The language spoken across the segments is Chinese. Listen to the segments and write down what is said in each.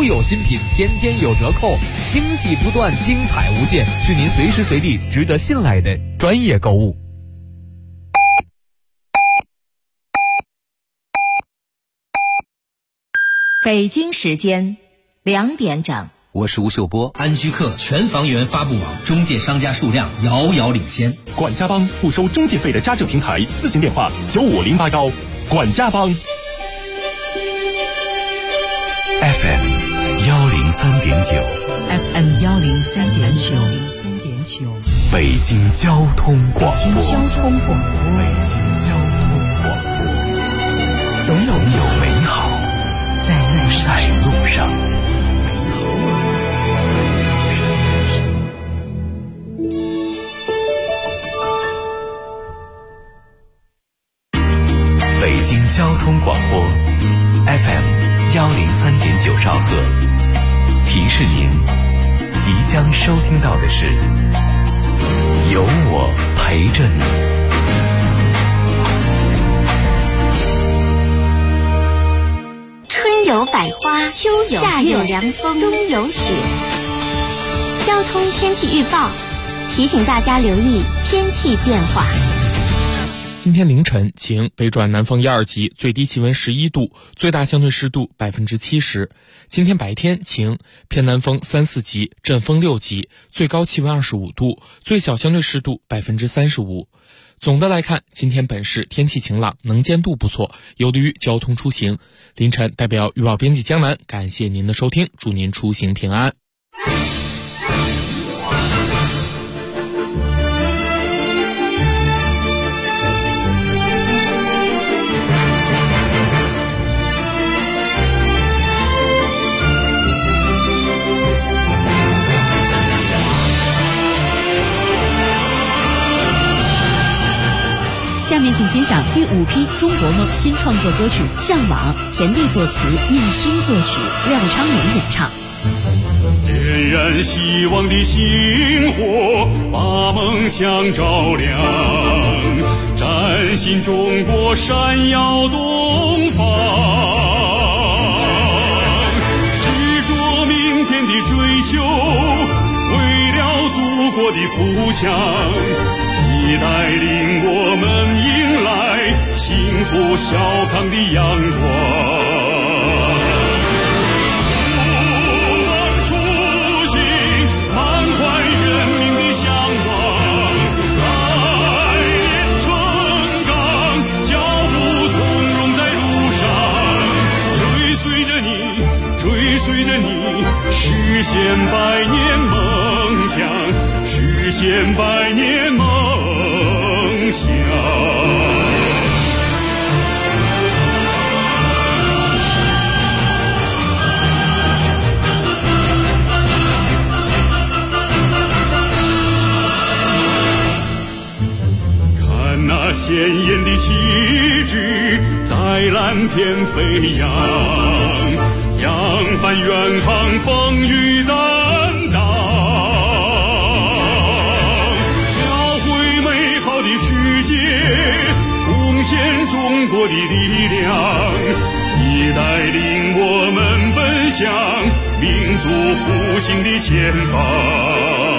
有新品，天天有折扣，惊喜不断，精彩无限，是您随时随地值得信赖的专业购物。 北京时间2点整， 我是吴秀波。 安居客全房源发布网中介商家数量遥遥领先。 管家帮不收中介费的家政平台，咨询电话95081。管家帮。 FM 103.9 FM 103.9， 北京交通广播。 北京交通广播。 总有美好在路上。北京交通广播 FM 103.9兆赫，提示您即将收听到的是有我陪着你。 春有百花，秋有夏有凉风，冬有雪。交通天气预报提醒大家留意天气变化。 今天凌晨晴，北转南风1、2级，最低气温11度，最大相对湿度70%。今天白天晴，偏南风3、4级，阵风6级，最高气温25度，最小相对湿度35%。总的来看，今天本市天气晴朗，能见度不错，有利于交通出行。凌晨代表预报编辑江南，感谢您的收听，祝您出行平安。 下面请欣赏第5批中国梦新创作歌曲《向往》，田地作词，印星作曲，廖昌永演唱。 点燃希望的星火，把梦想照亮，崭新中国闪耀东方，执着明天的追求，为了祖国的富强，你带领我们迎来幸福小康的阳光。不忘初心，满怀人民的向往，来年春岗，脚步从容在路上，追随着你，追随着你，实现百年梦想，实现百年梦想。看那鲜艳的旗帜在蓝天飞扬，扬帆远航，风雨担当，世界贡献中国的力量，你带领我们奔向民族复兴的前方。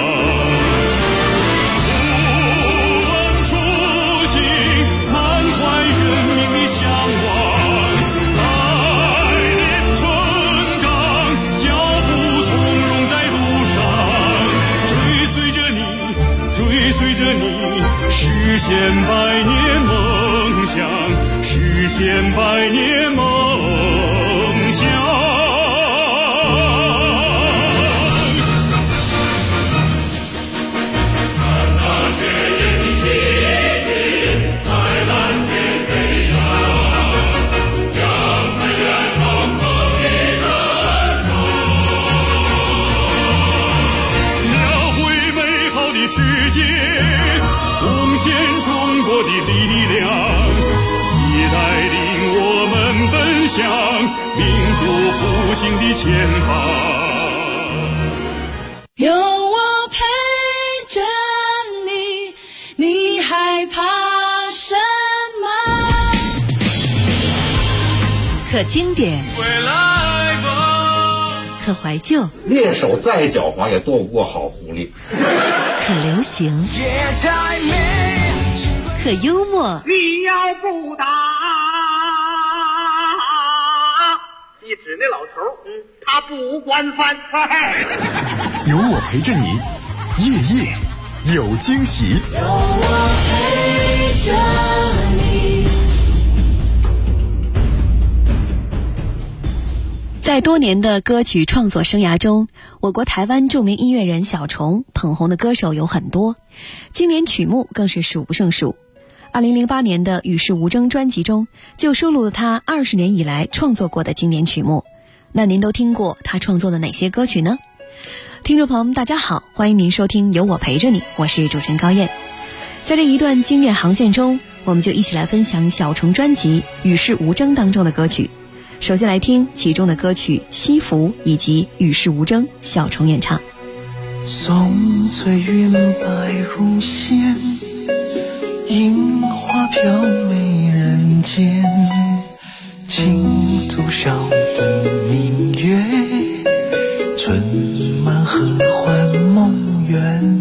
不忘初心，满怀人民的向往，来年春岗，脚步从容在路上，追随着你，追随着你，实现百年梦想，实现百年梦想。看那鲜艳的旗帜在蓝天飞扬，扬帆远航，风雨担当，描绘美好的世界，贡献中国的力量，你带领我们奔向民族复兴的前方。 有我陪着你，你害怕什么？ 可经典， 归来吧， 可怀旧， 猎手再狡猾也躲不过好狐狸， 可流行，可幽默。 你要不打，你指那老头，他不管饭菜。 有我陪着你，夜夜有惊喜。 有我陪着你。 在多年的歌曲创作生涯中，我国台湾著名音乐人小虫捧红的歌手有很多，经典曲目更是数不胜数。2008年的《与世无争》专辑中就收录了他20年以来创作过的经典曲目。那您都听过他创作的哪些歌曲呢？听众朋友们大家好，欢迎您收听有我陪着你，我是主持人高燕。在这一段经典航线中，我们就一起来分享小虫专辑《与世无争》当中的歌曲。首先来听其中的歌曲《西服》以及《与世无争》，小虫演唱。 松翠云白如线，樱花飘美人间，轻度小步明月，春满合欢梦圆。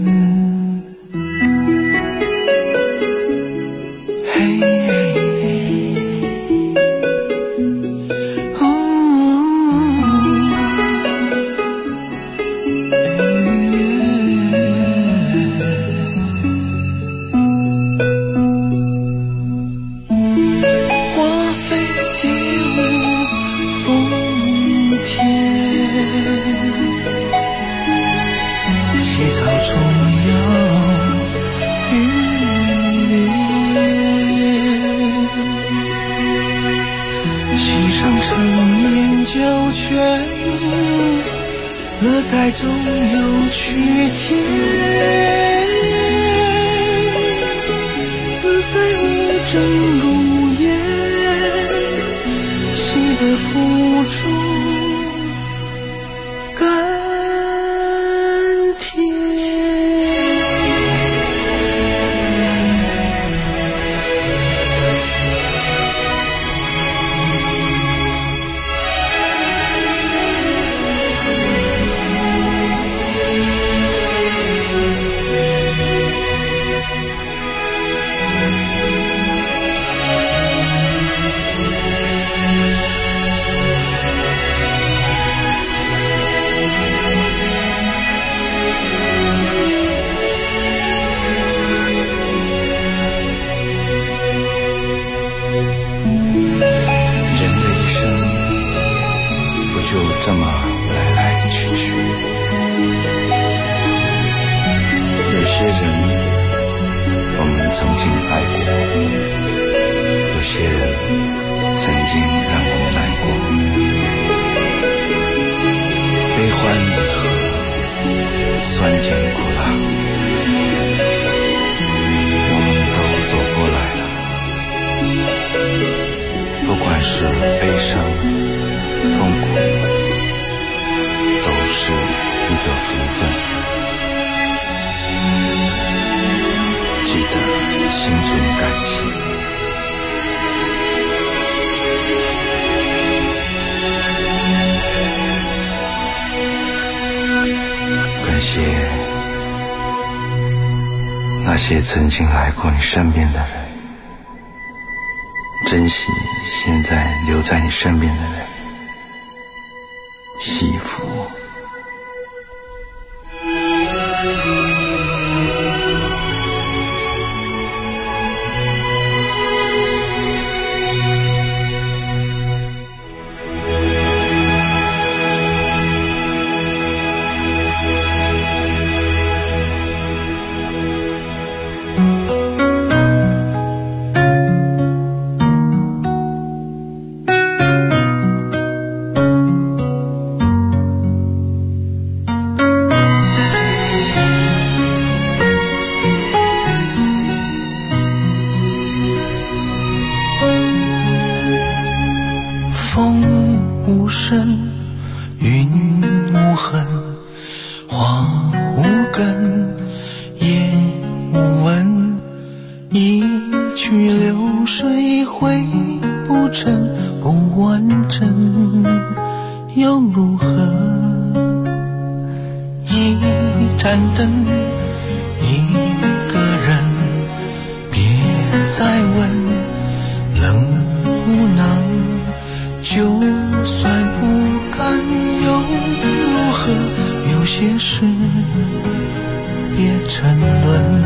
乐在总有曲天，自在无争如烟，喜得腹中甘甜。这么来来去去，有些人我们曾经爱过，有些人曾经让我们难过，悲欢离合，酸甜苦辣，我们都走过来了，不管是悲伤痛苦，都是一个福分。记得心中感激，感谢那些曾经来过你身边的人，珍惜现在留在你身边的人。幸福。 盏灯，一个人，别再问能不能，就算不甘又如何？有些事别沉沦，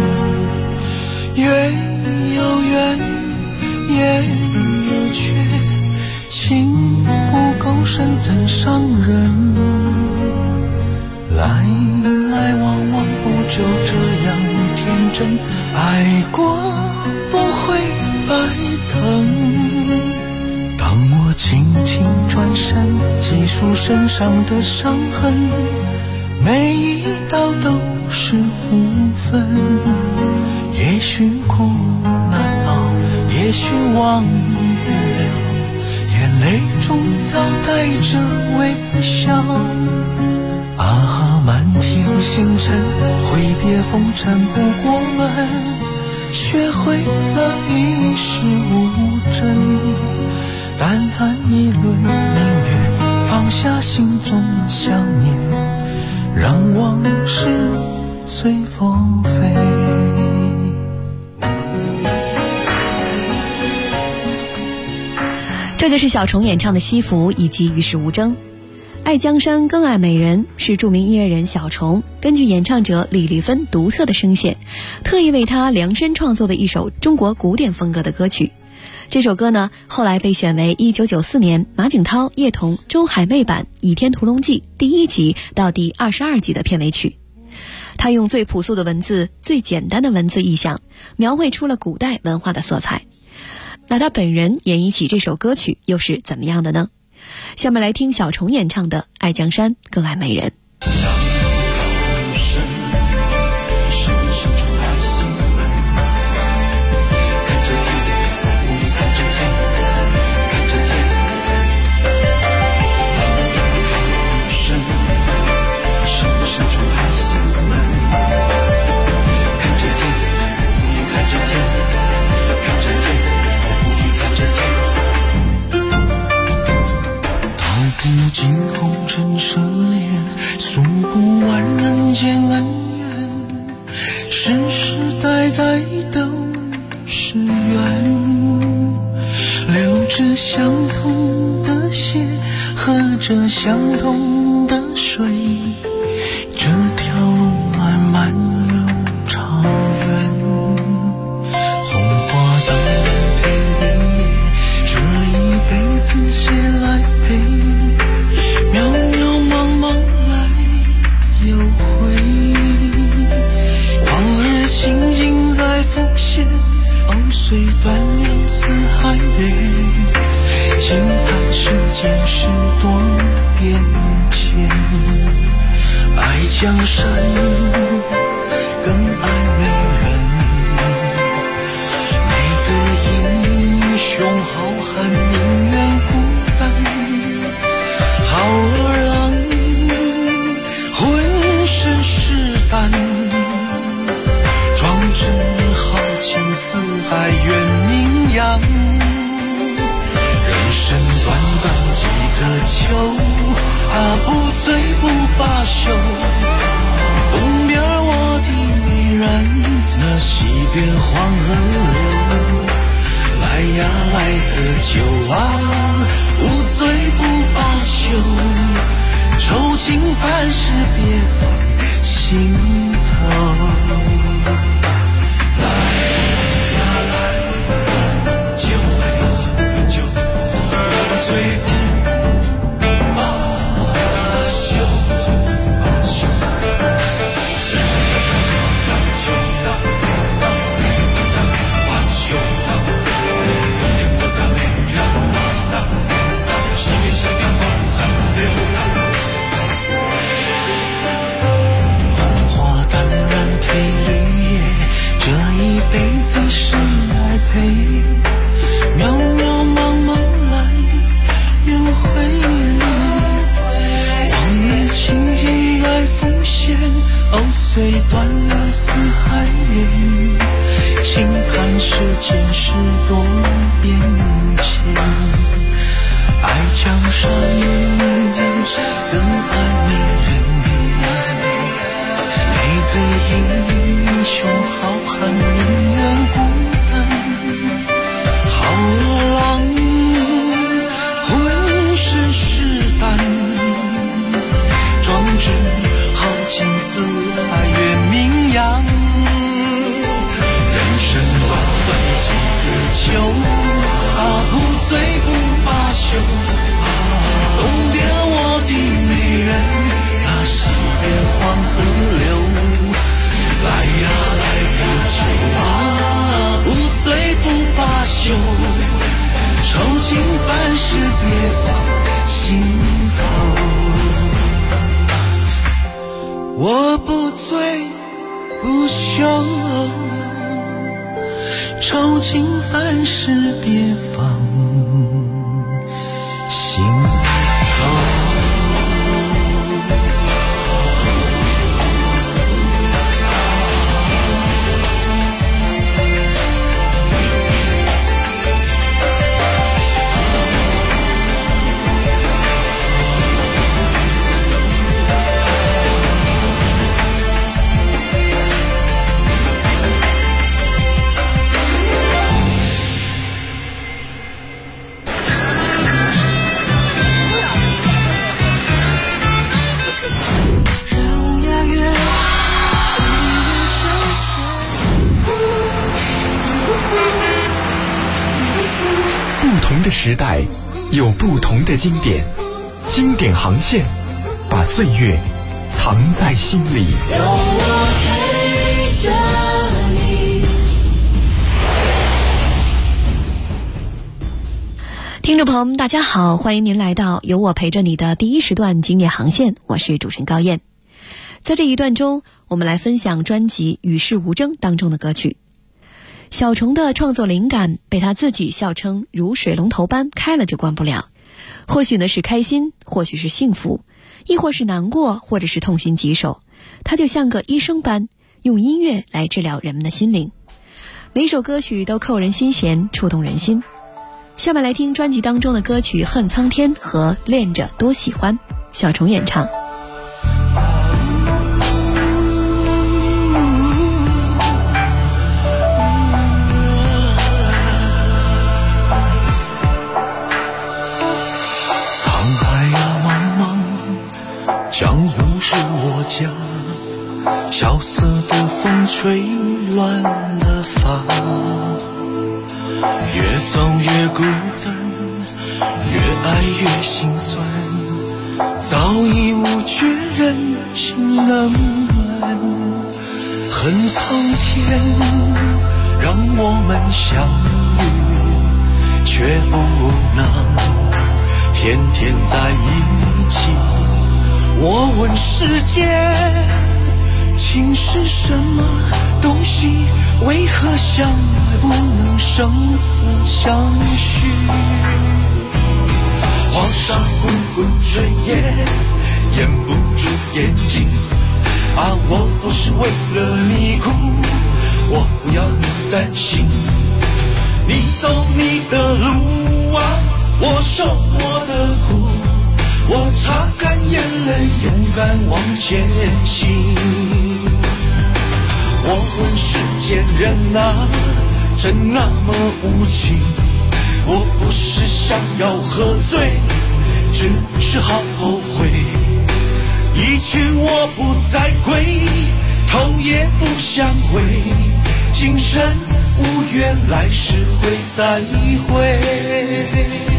月有圆，夜有缺，情不够深怎伤人？来来往往不就这样天真，爱过不会白疼。当我轻轻转身，细数身上的伤痕，每一道都是福分。也许苦难熬，也许忘不了，眼泪中要带着微笑。啊，满天星辰，挥别风尘不过门，学会了与世无争，淡淡一轮明月，放下心中想念，让往事随风飞。 这就是小虫演唱的《西服》以及《与世无争》。爱江山更爱美人是著名音乐人小虫根据演唱者李丽芬独特的声线，特意为她量身创作的一首中国古典风格的歌曲。这首歌呢，后来被选为1994年马景涛、叶童、周海媚版《倚天屠龙记》第1集到第22集的片尾曲。他用最朴素的文字、最简单的文字意象，描绘出了古代文化的色彩。那他本人演绎起这首歌曲又是怎么样的呢？下面来听小虫演唱的《爱江山更爱美人》。 尽红尘奢恋，诉不完人间恩怨，世世代代都是缘，流着相同的血，喝着相同的水，这条路漫漫又长远，红花当然配绿叶，这一辈子谁来陪？渺渺茫茫来又回，往日情景在浮现，碎断了丝还连，轻叹世间事多变迁，爱江山更爱美人，每个英雄好汉宁愿孤单，好儿郎浑身是胆，壮志豪情四海远名扬，人生短短几个秋，不醉不罢休，东边我的美人，那西边黄河流，来呀来个酒不醉不罢休，愁情凡事别放心头。碎断了丝还连，轻叹世间事多变迁，爱江山更爱美人， 胸浩瀚，宁愿孤单。好浪浑身是胆，壮志豪情四海越名扬。人生短短几个秋，不醉不罢休。东边我的美人，那西边黄河流。来呀来个秋，不醉不罢休。愁情烦事别放心头。我不醉不休，愁情烦事别放心头。 不同的时代有不同的经典，经典航线把岁月藏在心里。 有我陪着你。 听众朋友们大家好，欢迎您来到有我陪着你的第一时段经典航线，我是主持人高燕。在这一段中，我们来分享专辑《与世无争》当中的歌曲。小虫的创作灵感被他自己笑称如水龙头般开了就关不了，或许呢是开心，或许是幸福，亦或是难过，或者是痛心疾首，他就像个医生般用音乐来治疗人们的心灵。每首歌曲都扣人心弦，触动人心。下面来听专辑当中的歌曲《恨苍天》和《恋着多喜欢》，小虫演唱。 江流是我家，萧瑟的风吹乱了发，越走越孤单，越爱越心酸，早已无觉人情冷暖。恨苍天让我们相遇，却不能天天在一起。我问世界，情是什么东西？为何相爱不能生死相许？黄沙滚滚炊烟，掩不住眼睛。啊，我不是为了你哭，我不要你担心。你走你的路啊，我受我的苦。我擦干眼泪，勇敢往前行。我问世间人啊，真那么无情？我不是想要喝醉，只是好后悔。一去我不再归，头也不想回。今生无缘，来世会再会。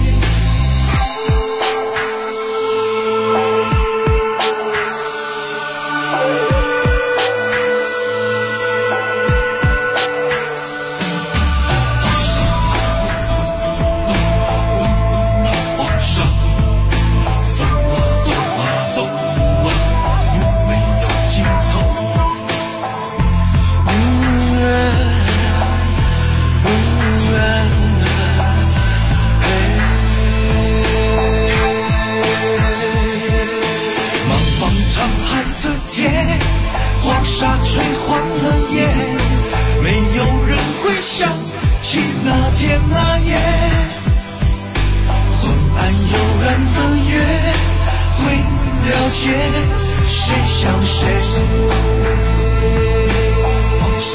谁像谁？黄沙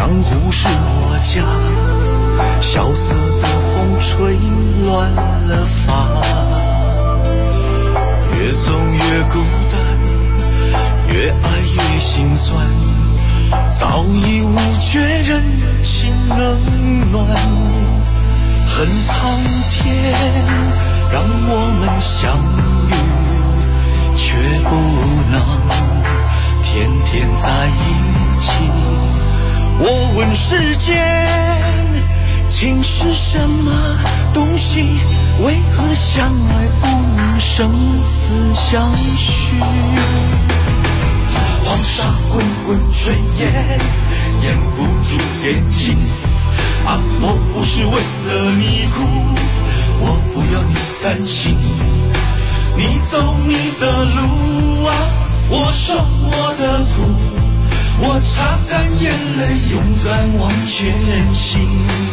湖是我家，萧瑟的风吹乱了发，越走越孤单，越爱越心酸，早已无觉人情冷暖，恨苍天让我们相遇，却不能天天在一起。我问世间情是什么东西，为何相爱不能生死相许？黄沙滚滚炊烟，掩不住眼睛。啊，我不是为了你哭，我不要你担心。你走你的路啊，我受我的苦。我擦干眼泪，勇敢往前行。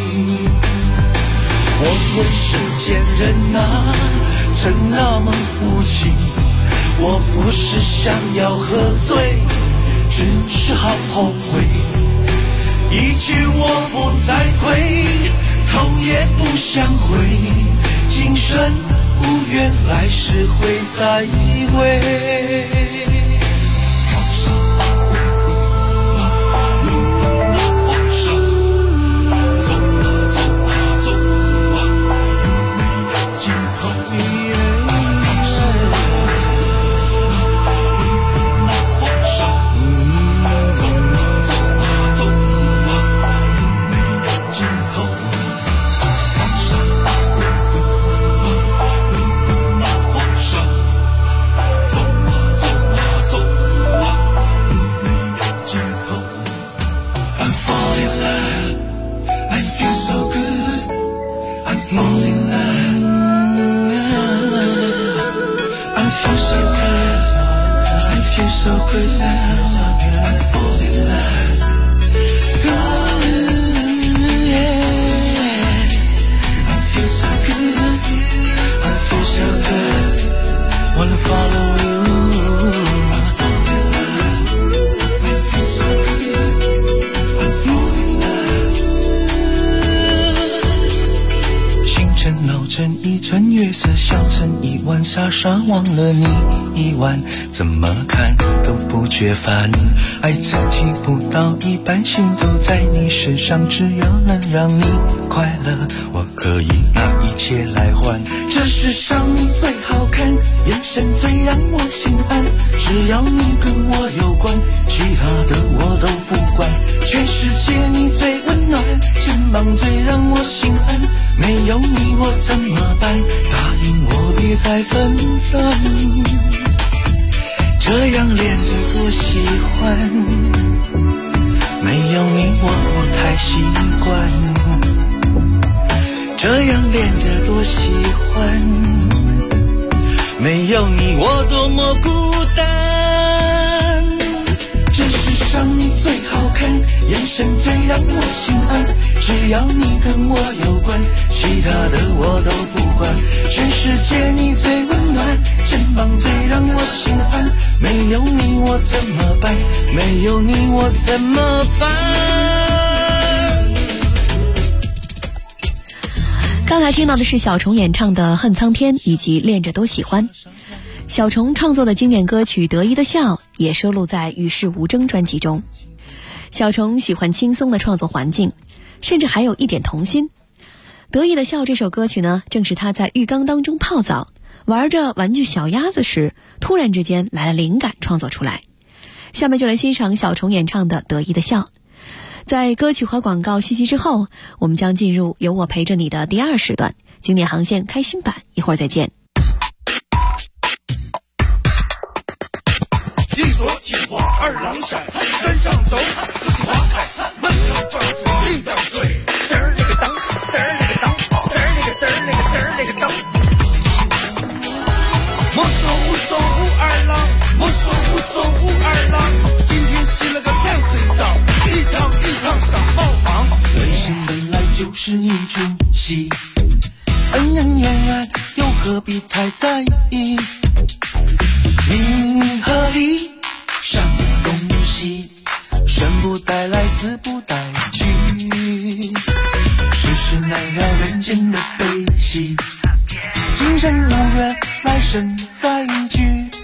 我问世间人啊，曾那么无情。我不是想要喝醉，只是好后悔。一句我不再归，头也不想回。今生无缘，来世会再会。So good now, I fall in love. Ooh, yeah. I feel so good, I feel so good. Wanna follow you. I fall in love. I feel so good, I fall in love. 星辰老成一寸，月色消成一晚，傻傻忘了你一晚，怎么看都不觉烦，爱自己不到一半，心都在你身上，只要能让你快乐，我可以拿一切来换。这世上你最好看，眼神最让我心安，只要你跟我有关，其他的我都不管。全世界你最温暖，肩膀最让我心安，没有你我怎么办？答应我别再分散。这样恋着多喜欢，没有你我不太习惯。这样恋着多喜欢，没有你我多么孤单。这世上你最好看，眼神最让我心安，只要你跟我有关，其他的我都不管。全世界你最温暖，肩膀最让我心安，没有你我怎么办？没有你我怎么办？ 刚才听到的是小虫演唱的《恨苍天》以及《恋着多喜欢》。小虫创作的经典歌曲《得意的笑》也收录在《与世无争》专辑中。小虫喜欢轻松的创作环境，甚至还有一点童心。《得意的笑》这首歌曲呢，正是他在浴缸当中泡澡，玩着玩具小鸭子时，突然之间来了灵感，创作出来。下面就来欣赏小虫演唱的《得意的笑》。在歌曲和广告息息之后，我们将进入有我陪着你的第二时段，经典航线开心版，一会儿再见。 一朵金花二郎山，山上走，四季花开，满堂装饰铃铛嘴，嘚儿那个当，嘚儿那个当，嘚儿那个嘚儿那个嘚儿那个当。莫说无松无二郎，莫说无松无二郎，今天洗了个凉水澡，一趟一趟上茅房。 人生本来就是一出戏，恩恩怨怨又何必太在意？名和利什么东西？ 生不带来，死不带去，世事难料，人间的悲喜，今生无缘，来生再聚。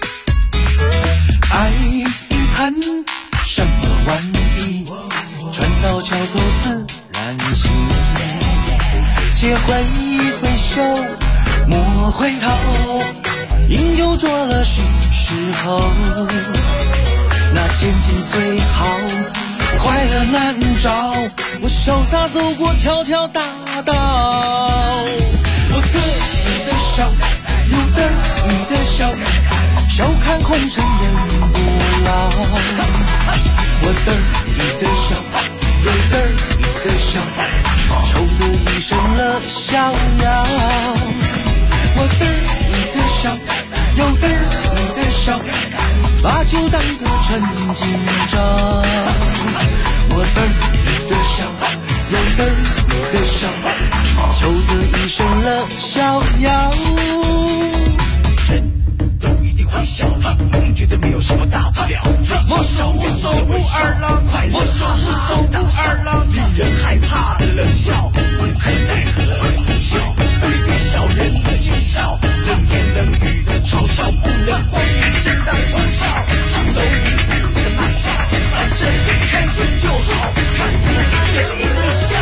爱与恨，什么玩意？船到桥头自然行。且挥挥手，莫回头，饮酒作乐是时候。那千金虽好，快乐难找。我潇洒走过条条大道，我得意的笑，有得意的笑，笑看红尘人不老。我得意的笑，有得意的笑，愁得一身乐逍遥。我得意的笑，有得意的笑，把酒当歌趁今朝。我得意的笑，有得意的笑，愁得一身乐逍遥。人都一定会笑，一定觉得没有什么大不了。我手无手无二郎，我手无手无二郎，令人害怕的冷笑，无可奈何的苦笑，对别小人的讥笑，冷言冷语的嘲笑，不能光明正大狂笑，上楼一次的骂笑，反正你开心就好，看我得意的笑。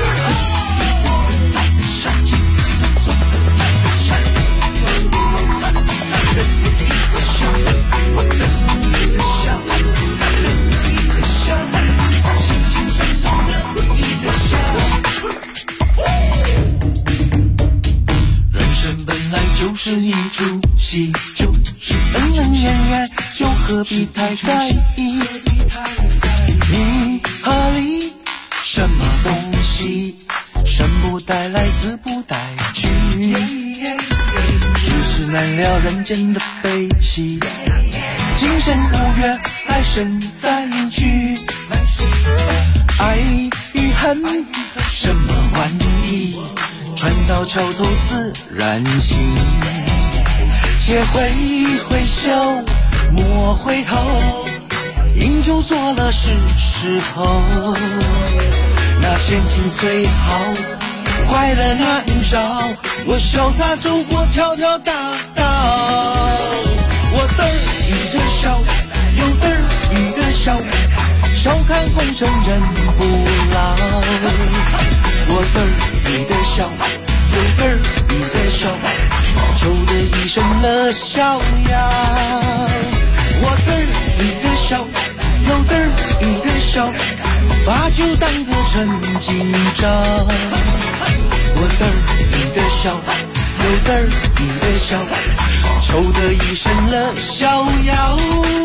就是一出戏，就是恩恩怨怨，又何必太在意？你和理什么东西？生不带来，死不带去，世事难料，人间的悲喜，今生无缘，来生再聚。爱与恨，什么玩意？船到桥头自然行。且挥挥手，莫回头，饮酒作乐是时候。那千金虽好，快乐难找。我潇洒走过条条大道，我得意的笑，有得意的笑，笑看红尘人不老。我得意的笑，有得意的笑，愁得一身乐逍遥。我得意的笑，有得意的笑，把酒当歌趁今朝。我得意的笑，有得意的笑，愁得一身乐逍遥。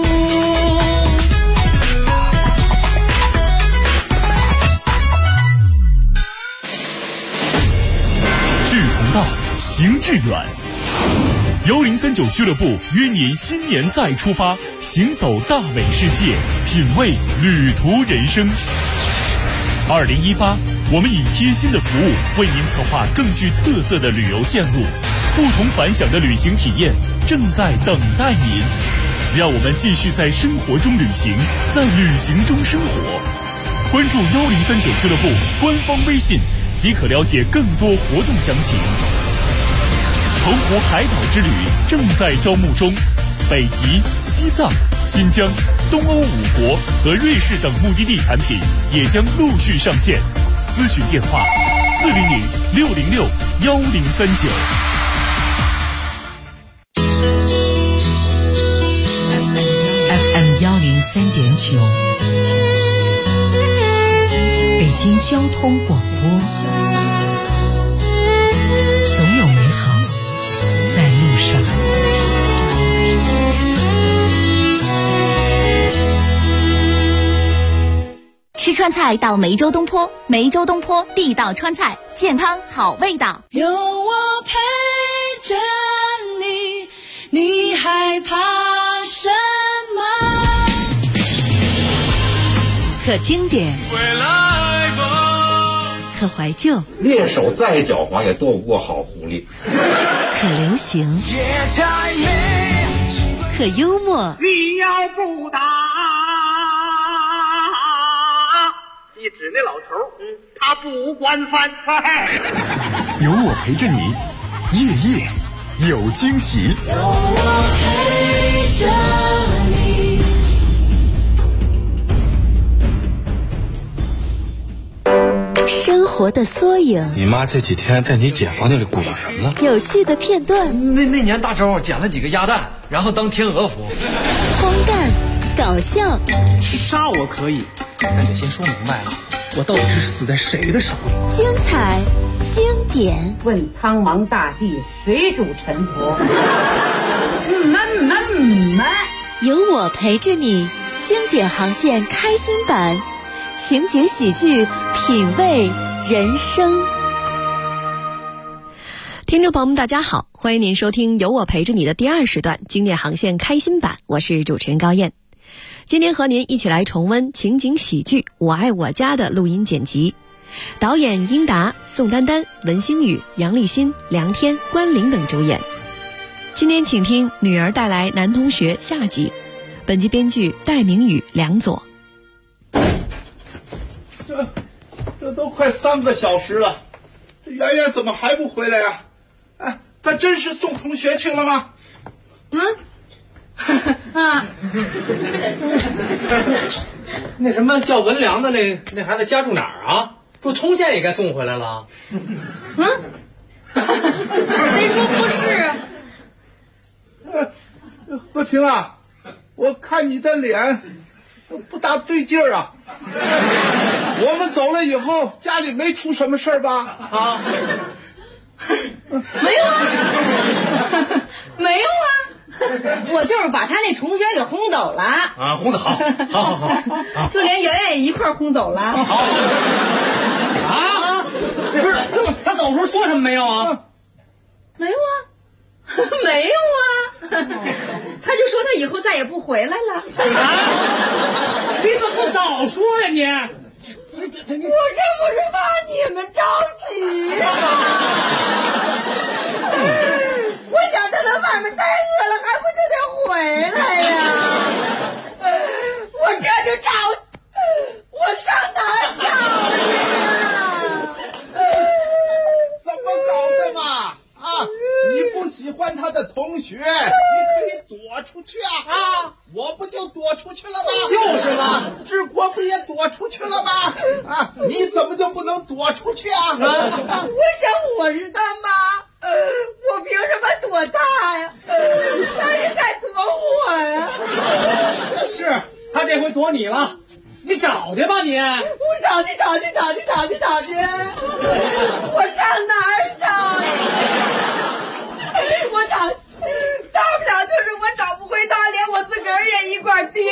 道行致远，1039俱乐部约您新年再出发，行走大美世界，品味旅途人生。2018，我们以贴心的服务为您策划更具特色的旅游线路，不同凡响的旅行体验正在等待您。让我们继续在生活中旅行，在旅行中生活。关注1039俱乐部官方微信，即可了解更多活动详情。澎湖海岛之旅正在招募中，北极、西藏、新疆、东欧5国和瑞士等目的地产品也将陆续上线。咨询电话400-606-1039。 FM 103.9，北京交通广播。总有美好在路上。 吃川菜到梅州东坡，梅州东坡地道川菜，健康好味道。 有我陪着你，你害怕什么？ 可经典，可怀旧， 猎手再狡猾也斗不过好狐狸。 可流行，可幽默。 你要不打指那老头他不惯犯。 有我陪着你，夜夜有惊喜。 有我陪着你。 生活的缩影， 你妈这几天在你姐房间里鼓捣什么呢？ 有趣的片段。 那年大周捡了几个鸭蛋，然后当天鹅服。 荒诞，搞笑。 杀我可以，但得先说明白了，我到底是死在谁的手里？ 精彩，经典。 问苍茫大地，谁主沉浮？ 有我陪着你，经典航线开心版。情景喜剧，品味人生。听众朋友们大家好，欢迎您收听有我陪着你的第2时段经典航线开心版，我是主持人高燕。今天和您一起来重温情景喜剧《我爱我家》的录音剪辑，导演英达、宋丹丹、文星宇、杨立新、梁天、关凌等主演。今天请听女儿带来男同学下集，本集编剧戴明宇、梁左。 这都快3个小时了，这圆圆怎么还不回来呀？哎，她真是送同学去了吗？ 那什么叫文良的那孩子家住哪儿啊？住通县也该送回来了。 谁说不是啊？ 和平啊，我看你的脸不大对劲儿啊。我们走了以后，家里没出什么事儿吧？啊， 没有啊，没有啊，我就是把他那同学给轰走了啊，轰得好，好， 就连圆圆也一块轰走了。 好啊，不是他走时候说什么没有啊？ 没有啊，没有啊，他就说他以后再也不回来了。 你怎么不早说呀你？ 我这不是怕你们着急呀、我想他在外面待饿了，还不就得回来呀？我这就找，我上哪儿找去？ 怎么搞的嘛？啊，你不喜欢他的同学，你可以躲出去啊！我不就躲出去了吗？ 就是嘛， 治国不也躲出去了吗？啊，你怎么就不能躲出去啊？ 我想我是他妈，我凭什么躲他呀？他也该躲我呀！ 是他这回躲你了，你找去吧你！ 我找去，我上哪儿找呀？我找，大不了就是我找不回他，连我自个儿也一块丢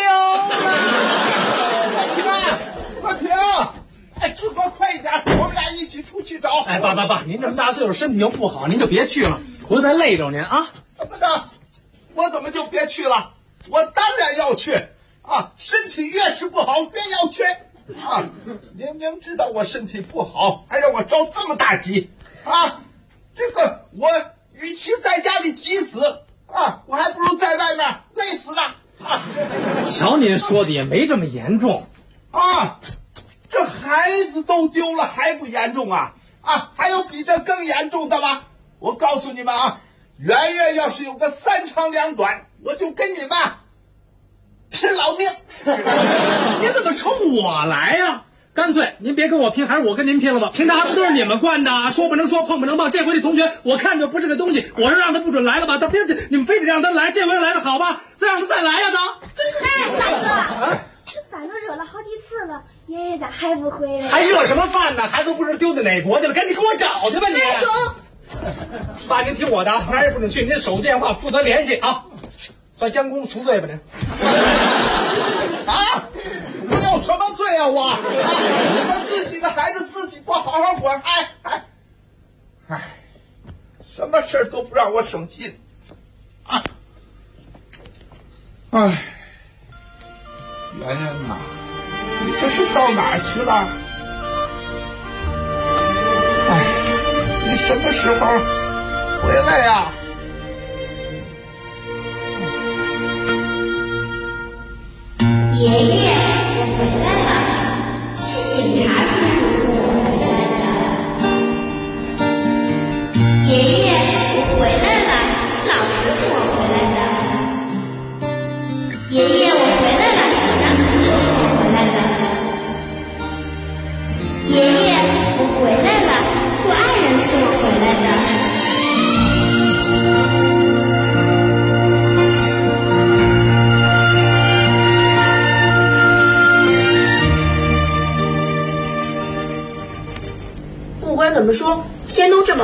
了。 和平，哎，志哥快一点，我们俩一起出去找。 哎，爸，您这么大岁数，身体又不好，您就别去了，回头再累着您啊。 怎么着？我怎么就别去了？我当然要去啊！身体越是不好，越要去啊！明知道我身体不好，还让我着这么大急啊！这个我与其在家里急死啊，我还不如在外面累死呢啊！ 瞧您说的也没这么严重啊！这孩子都丢了还不严重啊？啊，还有比这更严重的吗？我告诉你们啊，圆圆要是有个3长2短，我就跟你们拼老命。 您怎么冲我来呀？干脆您别跟我拼，还是我跟您拼了吧。平常还不都是你们惯的，说不能说，碰不能碰。这回这同学我看就不是个东西，我是让他不准来了吧？他非得你们非得让他来，这回来了好吧？再让他再来呀他。 哎，大哥，这饭都热了好几次了，爷爷咋还不回来？ 还热什么饭呢？孩子不知丢到哪国去了，赶紧给我找去吧你。 走。 爸，您听我的，哪儿也不准去，您手电话负责联系啊。算将功赎罪吧您。 啊！我有什么罪啊我？你们自己的孩子自己不好好管，什么事儿都不让我省心啊！哎，圆圆呐，你这是到哪儿去了？哎，你什么时候回来呀？ 爷爷，我回来了，是警察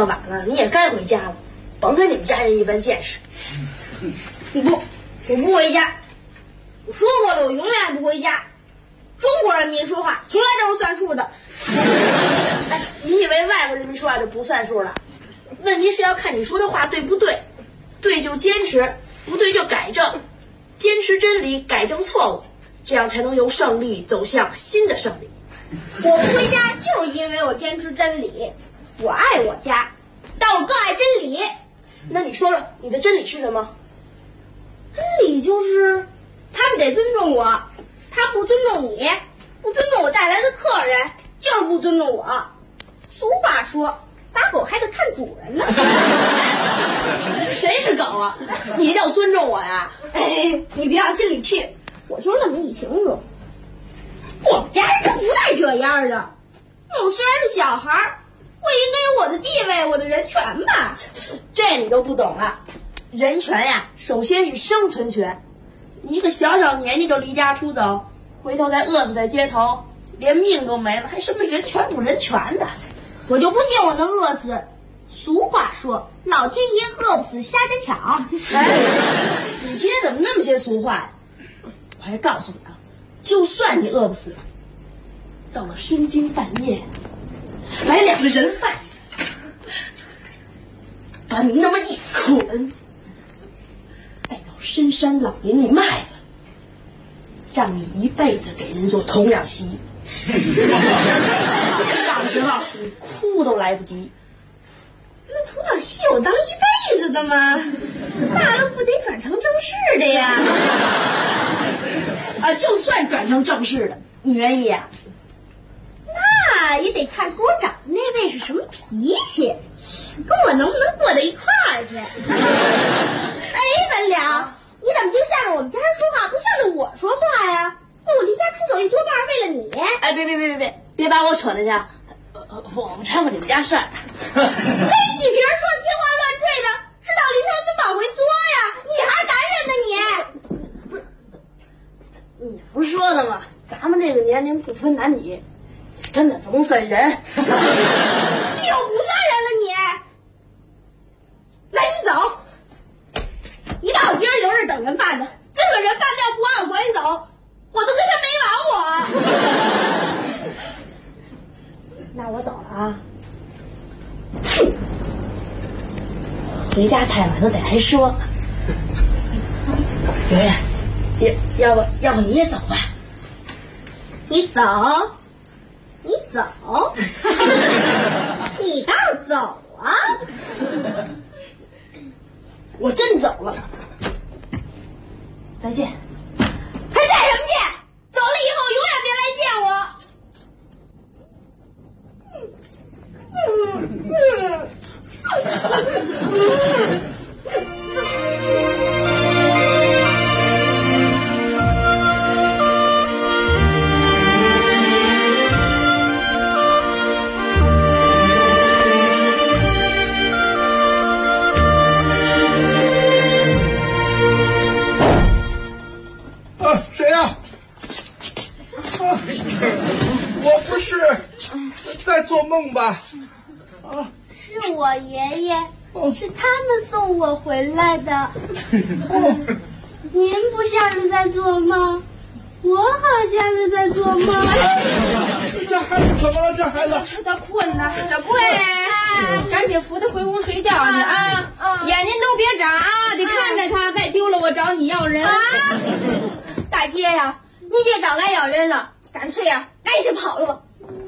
么晚了，你也该回家了，甭跟你们家人一般见识。不，我不回家。我说过了，我永远不回家。中国人民说话从来都是算数的。哎，你以为外国人民说话就不算数了？问题是要看你说的话对不对，对就坚持，不对就改正，坚持真理，改正错误，这样才能由胜利走向新的胜利。我不回家就是因为我坚持真理，我爱我家，但我更爱真理。那你说说，你的真理是什么？真理就是他们得尊重我，他不尊重你，不尊重我带来的客人，就是不尊重我。俗话说，打狗还得看主人呢。谁是狗啊？你叫尊重我呀？哎，你别往心里去，我就那么一形容。我们家人可不带这样的。我虽然是小孩，我应该有我的地位，我的人权吧？这你都不懂了。人权呀，首先是生存权。你一个小小年纪就离家出走，回头再饿死在街头，连命都没了，还什么人权不人权的？我就不信我能饿死。俗话说，老天爷饿不死瞎子抢。哎，你今天怎么那么些俗话呀？我还告诉你啊，就算你饿不死，到了深更半夜，来两个人贩子，把你那么一捆，带到深山老林里卖了，让你一辈子给人做童养媳。到时候你哭都来不及。那童养媳有当一辈子的吗？大了不得转成正式的呀？啊，就算转成正式的，你愿意啊？那也得看跟我长的那位是什么脾气，跟我能不能过到一块儿去。哎，文良，你怎么就向着我们家人说话，不向着我说话呀？那我离家出走一多半为了你。哎，别把我扯进去。我们掺和你们家事儿。嘿，你别说天花乱坠的，事到临头就往回缩呀！你还敢忍呢你？不是，你不是说的吗？咱们这个年龄不分男女，真的不算人。你又不算人了你！来，你走。你把我今儿留着等人办的，这个人办掉不按我管你走，我都跟他没完我。那我走了啊。回家太晚都得挨说。圆圆，要不你也走吧？你走？你走？你倒是走啊！我真走了。再见。还再什么见？走了以后永远别来见我。 谁呀？我不是在做梦吧？啊， 是我爷爷，是他们送我回来的。您不像是在做梦，我好像是在做梦。 这孩子怎么了？这孩子他困呢，小贵，赶紧扶他回屋睡觉去啊！眼睛都别眨，得看着他，再丢了我找你要人。大街呀，你别找来要人了，干脆呀，赶紧跑了吧。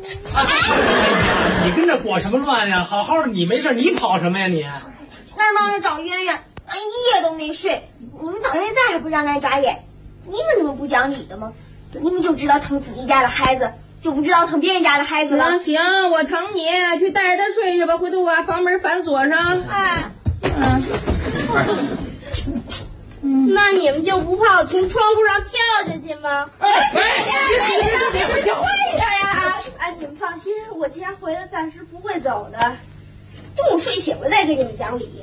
你跟这裹什么乱呀？好好的你没事，你跑什么呀你？ 俺忙着找圆圆，俺一夜都没睡。你们到现在还不让俺眨眼，你们这么不讲理的吗？你们就知道疼自己家的孩子，就不知道疼别人家的孩子了。行，我疼你，去带着他睡去吧。回头我把房门反锁上。哎，那你们就不怕我从窗户上跳下去吗？你们放心，我既然回来，暂时不会走的。等我睡醒了再给你们讲理。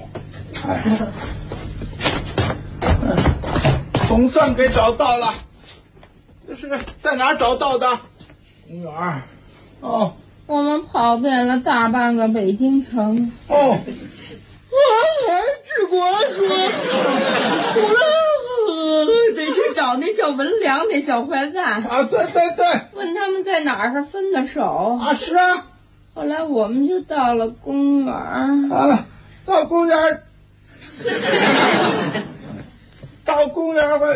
总算给找到了，这是在哪儿找到的？ 公园。 哦， 我们跑遍了大半个北京城。 哦， 我儿志国说，得去找那叫文良那小坏蛋啊！对对对， 问他们在哪儿分的手啊？是啊。 后来我们就到了公园啊，到公园，到公园我。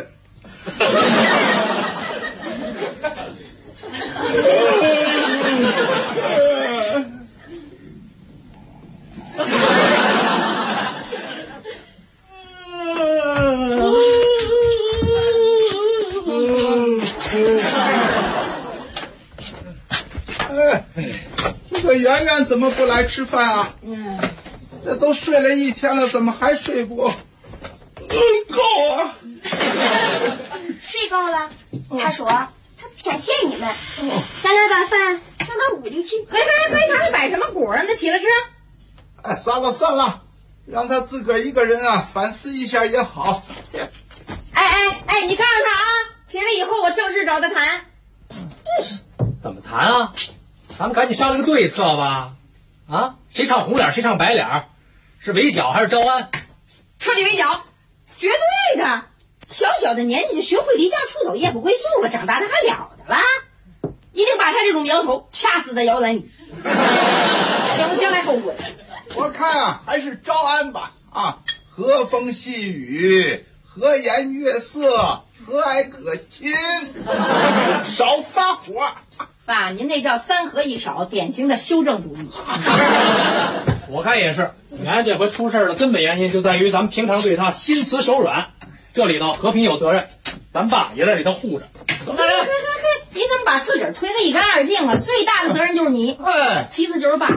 这个圆圆怎么不来吃饭啊？这都睡了一天了，怎么还睡不够啊？ 睡够了，他说他想见你们，咱俩把饭送到屋里去。 快，他摆什么果啊？那起来吃。 哎，算了，让他自个儿一个人啊反思一下也好。 哎，你告诉他啊，起来以后我正式找他谈。 怎么谈啊？咱们赶紧商量个对策吧。啊，谁唱红脸，谁唱白脸？是围剿还是招安？ 彻底围剿，绝对的。小小的年纪就学会离家出走，夜不归宿了，长大他还了得啦？一定把他这种苗头掐死在摇篮里，省得将来后悔。 我看啊，还是招安吧。啊，和风细雨，和颜悦色，和蔼可亲，少发火。 爸，您这叫三合一少，典型的修正主义。 我看也是，圆这回出事的根本原因就在于咱们平常对他心慈手软，这里头和平有责任，咱爸也在里头护着。怎么着？ 你怎么把自个儿推得一干二净啊？最大的责任就是你，其次就是爸。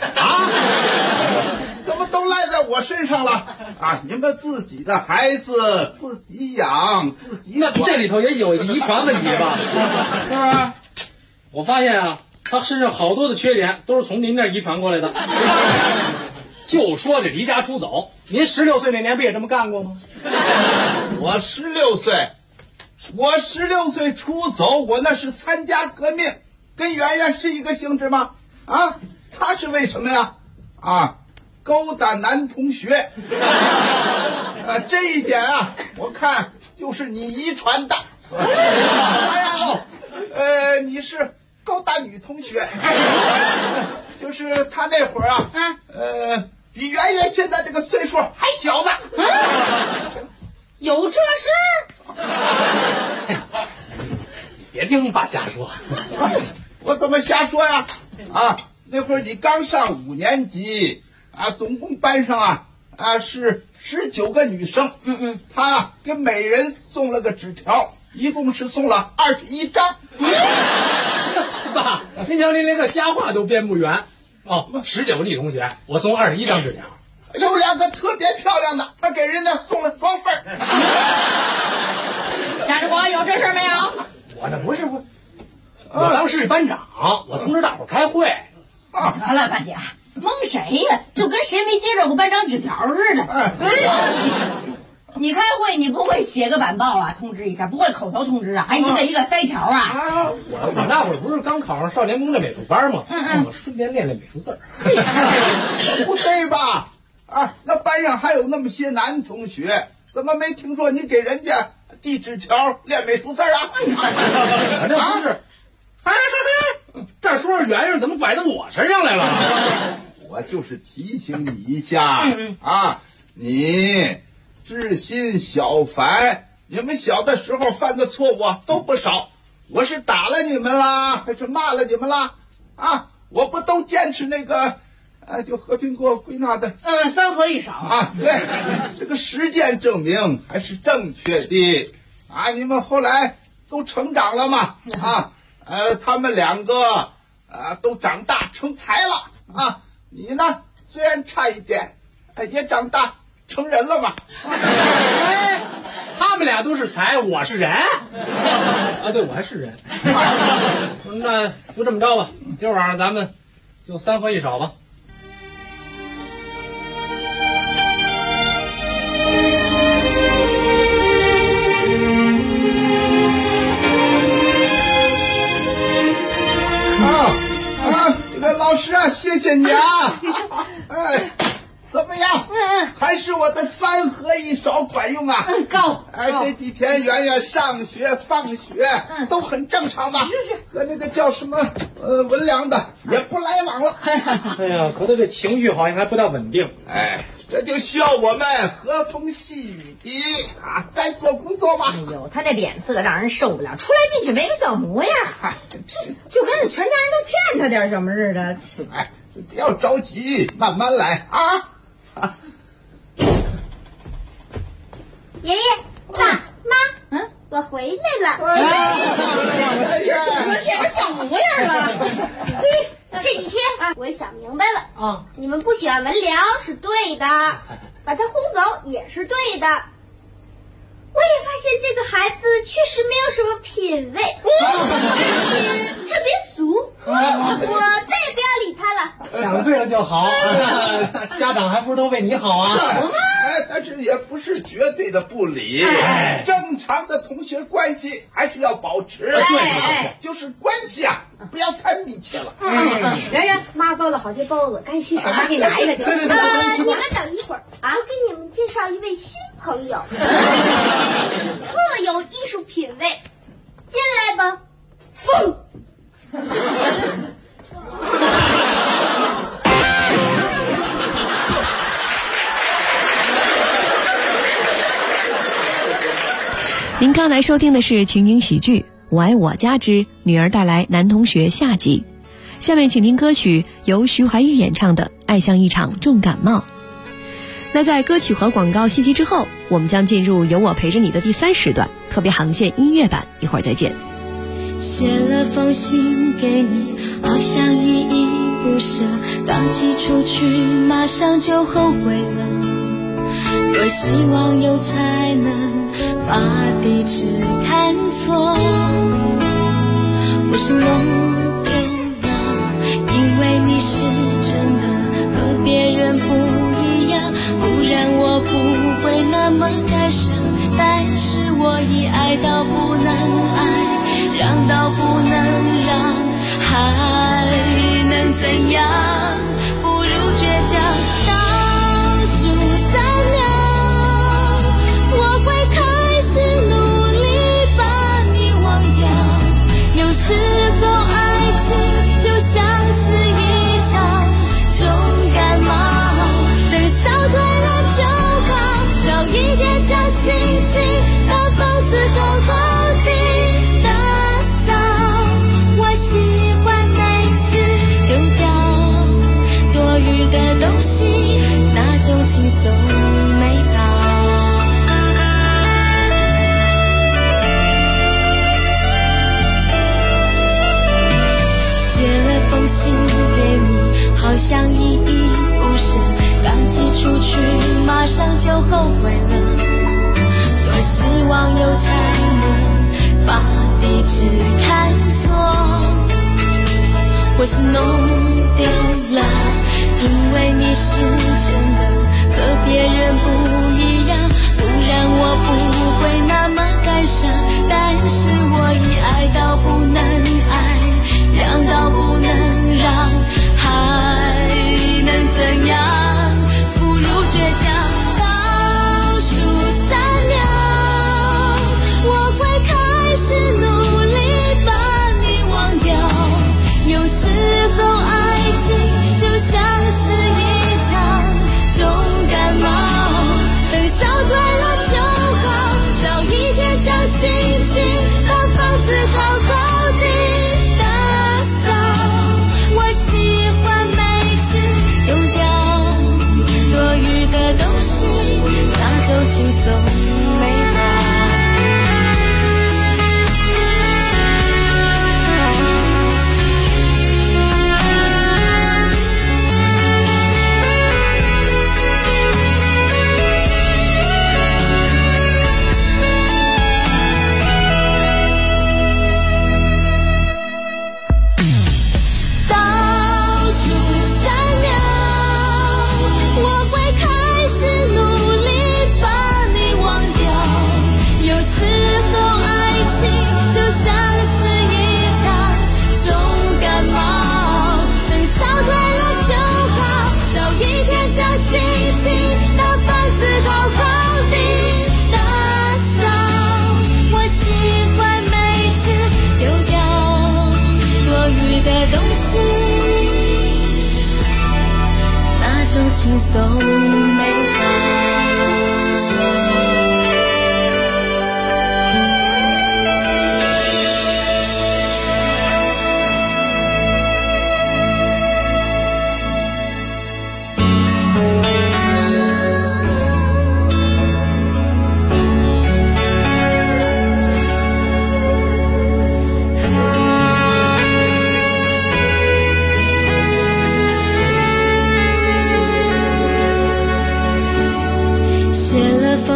怎么都赖在我身上了啊？你们自己的孩子自己养自己管， 那这里头也有遗传问题吧？是不是？我发现啊，他身上好多的缺点都是从您这遗传过来的。就说这离家出走，您16岁那年不也这么干过吗？ 我16岁出走，我那是参加革命，跟圆圆是一个性质吗？啊，他是为什么呀？啊，勾搭男同学。这一点啊，我看就是你遗传的。当然喽，你是勾搭女同学，就是他那会儿啊，比圆圆现在这个岁数还小呢。 有这事？ 别听爸瞎说。 我怎么瞎说呀？啊，那会儿你刚上5年级啊，总共班上是19个女生。他给每人送了个纸条，一共是送了21张。 爸，您瞧您连个瞎话都编不圆。哦，19个女同学，我送21张纸条。 有2个特别漂亮的，他给人家送了双份儿。 贾志国有这事没有？ 我那不是我当时是班长，我通知大伙开会。 得了，半姐，蒙谁呀？就跟谁没接着过班长纸条似的。你开会你不会写个板报啊，通知一下，不会口头通知啊，还一个一个塞条啊。 我那会儿不是刚考上少年宫的美术班吗？我顺便练练美术字儿。 不对吧？啊，那班上还有那么些男同学，怎么没听说你给人家递纸条练美术字啊？ 反正不是。这说是圆圆，怎么摆到我身上来了？ 我就是提醒你一下啊，你知心小凡，你们小的时候犯的错误都不少。我是打了你们啦，还是骂了你们啦？啊，我不都坚持那个。就和平给我归纳的， 三合一少啊，对，这个实践证明还是正确的啊！你们后来都成长了嘛，啊，他们2个都长大成才了啊！你呢，虽然差一点，也长大成人了嘛。 他们俩都是才，我是人啊，对，我还是人。那就这么着吧，今晚上咱们就三合一少吧。 谢你啊！哎，怎么样？还是我的3合1勺管用啊？ 够。 哎，这几天圆圆上学放学都很正常吧？ 是。 和那个叫什么文良的也不来往了。 哎呀，可他这情绪好像还不大稳定。 哎，这就需要我们和风细雨的啊，再做工作嘛。 哎呦，他这脸色让人受不了，出来进去没个小模样，就跟全家人都欠他点什么似的。 哎，不要着急，慢慢来啊！ 爷爷、爸妈，我回来了。 我见着小模样了。 这几天我也想明白了啊，你们不喜欢文良是对的，把他轰走也是对的。我也发现这个孩子确实没有什么品味，而且特别俗。我再也不要理他了。 想对了就好，家长还不是都为你好啊？ 哎，但是也不是绝对的不理，正常的同学关系还是要保持。对，就是关系啊，不要太密切了。 圆圆，妈包了好些包子，该洗手，妈给你拿一个去。 你们等一会儿啊，给你们介绍一位新朋友，特有艺术品味，进来吧。风。 您刚才收听的是情景喜剧《我爱我家之女儿带来男同学》下集。下面请听歌曲由徐怀钰演唱的《爱像一场重感冒》。那在歌曲和广告信息之后，我们将进入有我陪着你的第3时段特别航线音乐版，一会儿再见。 写了封信给你，好像依依不舍，刚寄出去马上就后悔了，多希望有才能把地址看错，我是弄丢了，因为你是真的和别人不一样，不然我不会那么感伤，但是我已爱到不能爱，让到不能让，还能怎样？不如倔强。倒数3秒，我会开始努力把你忘掉。有时候爱情就像是一场重感冒，等烧退了就好，找一天将心情把房子好好地打扫。我喜欢每次丢掉多余的东西，那种轻松美好。写了封信给你，好像依依不舍，刚寄出去马上就后悔了，多希望有才能把地址看错，或是弄丢了，因为你是真的和别人不一样，不然我不会那么感伤，但是我已爱到不能爱，让到不能让，还能怎样？不如倔强。倒数3秒，我会开始努力把你忘掉。有时候爱情就像是一场重感冒，等烧退了就好，找一天将心情把房子好好地打扫。我喜欢每次丢掉多余的东西，那种轻松美好。我会开始努力把你忘掉。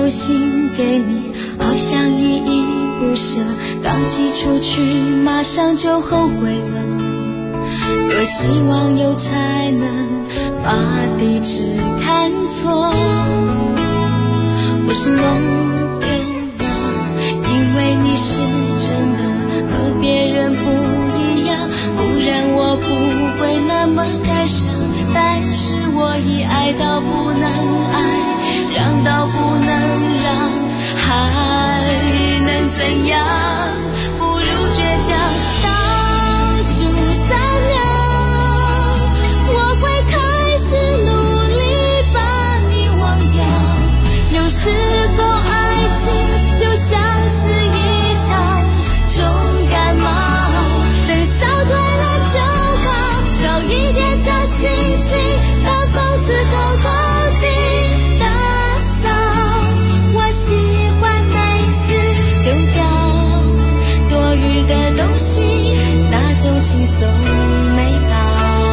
封信给你，好像依依不舍，刚寄出去马上就后悔了。多希望有才能把地址看错，或是弄丢了，因为你是真的和别人不一样，不然我不会那么感伤。但是我已爱到不能爱，让到不能让，还能怎样？不如倔强。倒数3秒，我会开始努力把你忘掉。有时候爱情就像是一场重感冒，等烧退了就好，少一点小心情，把房子好好地打扫。我喜欢每次丢掉多余的东西，那种轻松美好。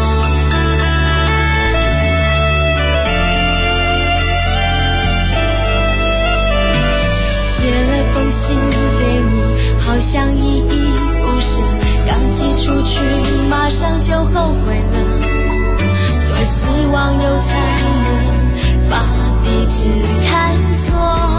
写了封信给你，好像依依不舍，刚寄出去马上就后悔了。多希望有才能把地址看错，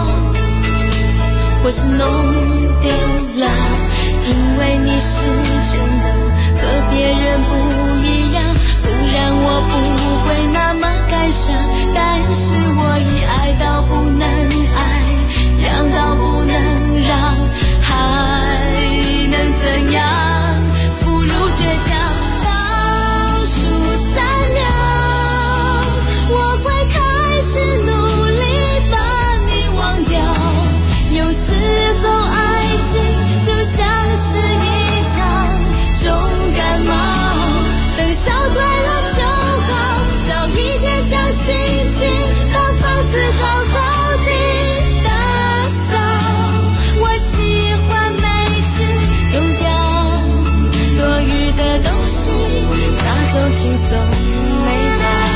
或是弄丢了，因为你是真的和别人不一样，不然我不会那么感伤。但是我已爱到不能爱，让到不能让，还能怎样？不如倔强。倒数3秒，我会开始努力把你忘掉。有时候爱情就像是一场重感冒，等烧退了就好，少一点小心情，把房子好好地打扫。我喜欢每次丢掉多余的东西，那种轻松美好。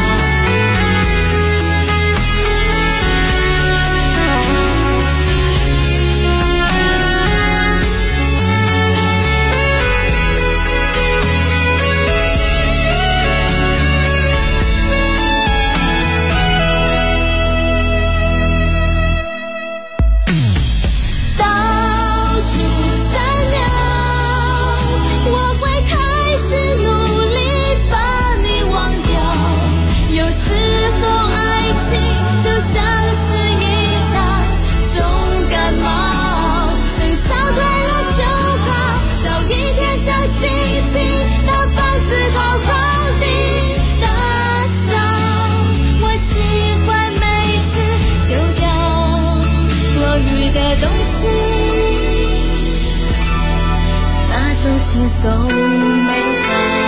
轻松美好。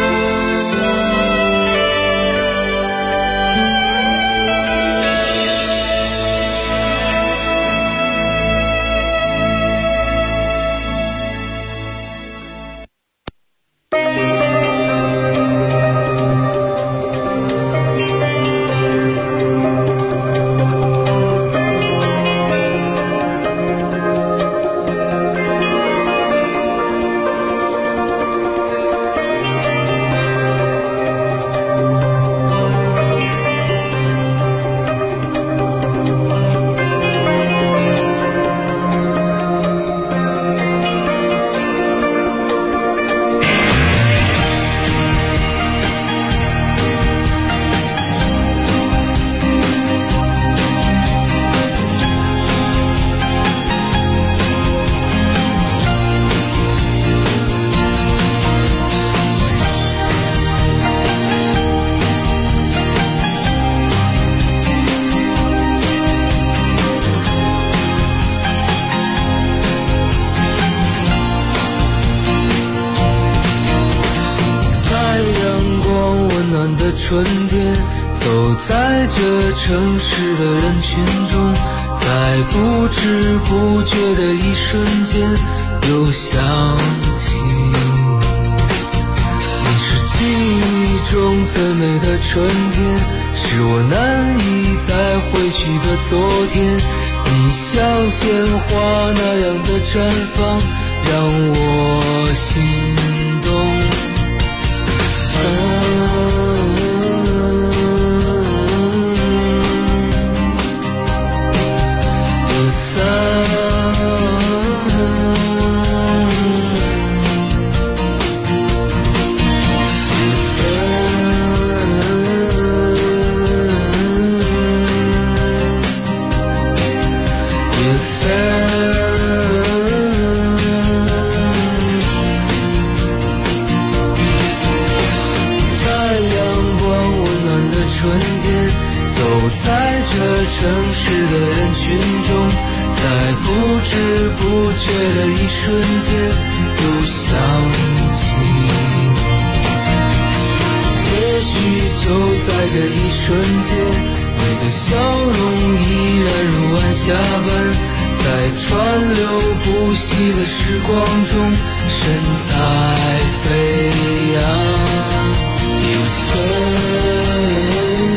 春天，走在这城市的人群中，在不知不觉的一瞬间，又想起你是记忆中最美的春天，是我难以再回去的昨天。 你像鲜花那样的绽放，让我心动。城市的人群中，在不知不觉的一瞬间，又想起你。也许就在这一瞬间，你的笑容依然如晚霞般，在川流不息的时光中，神采飞扬。你飞。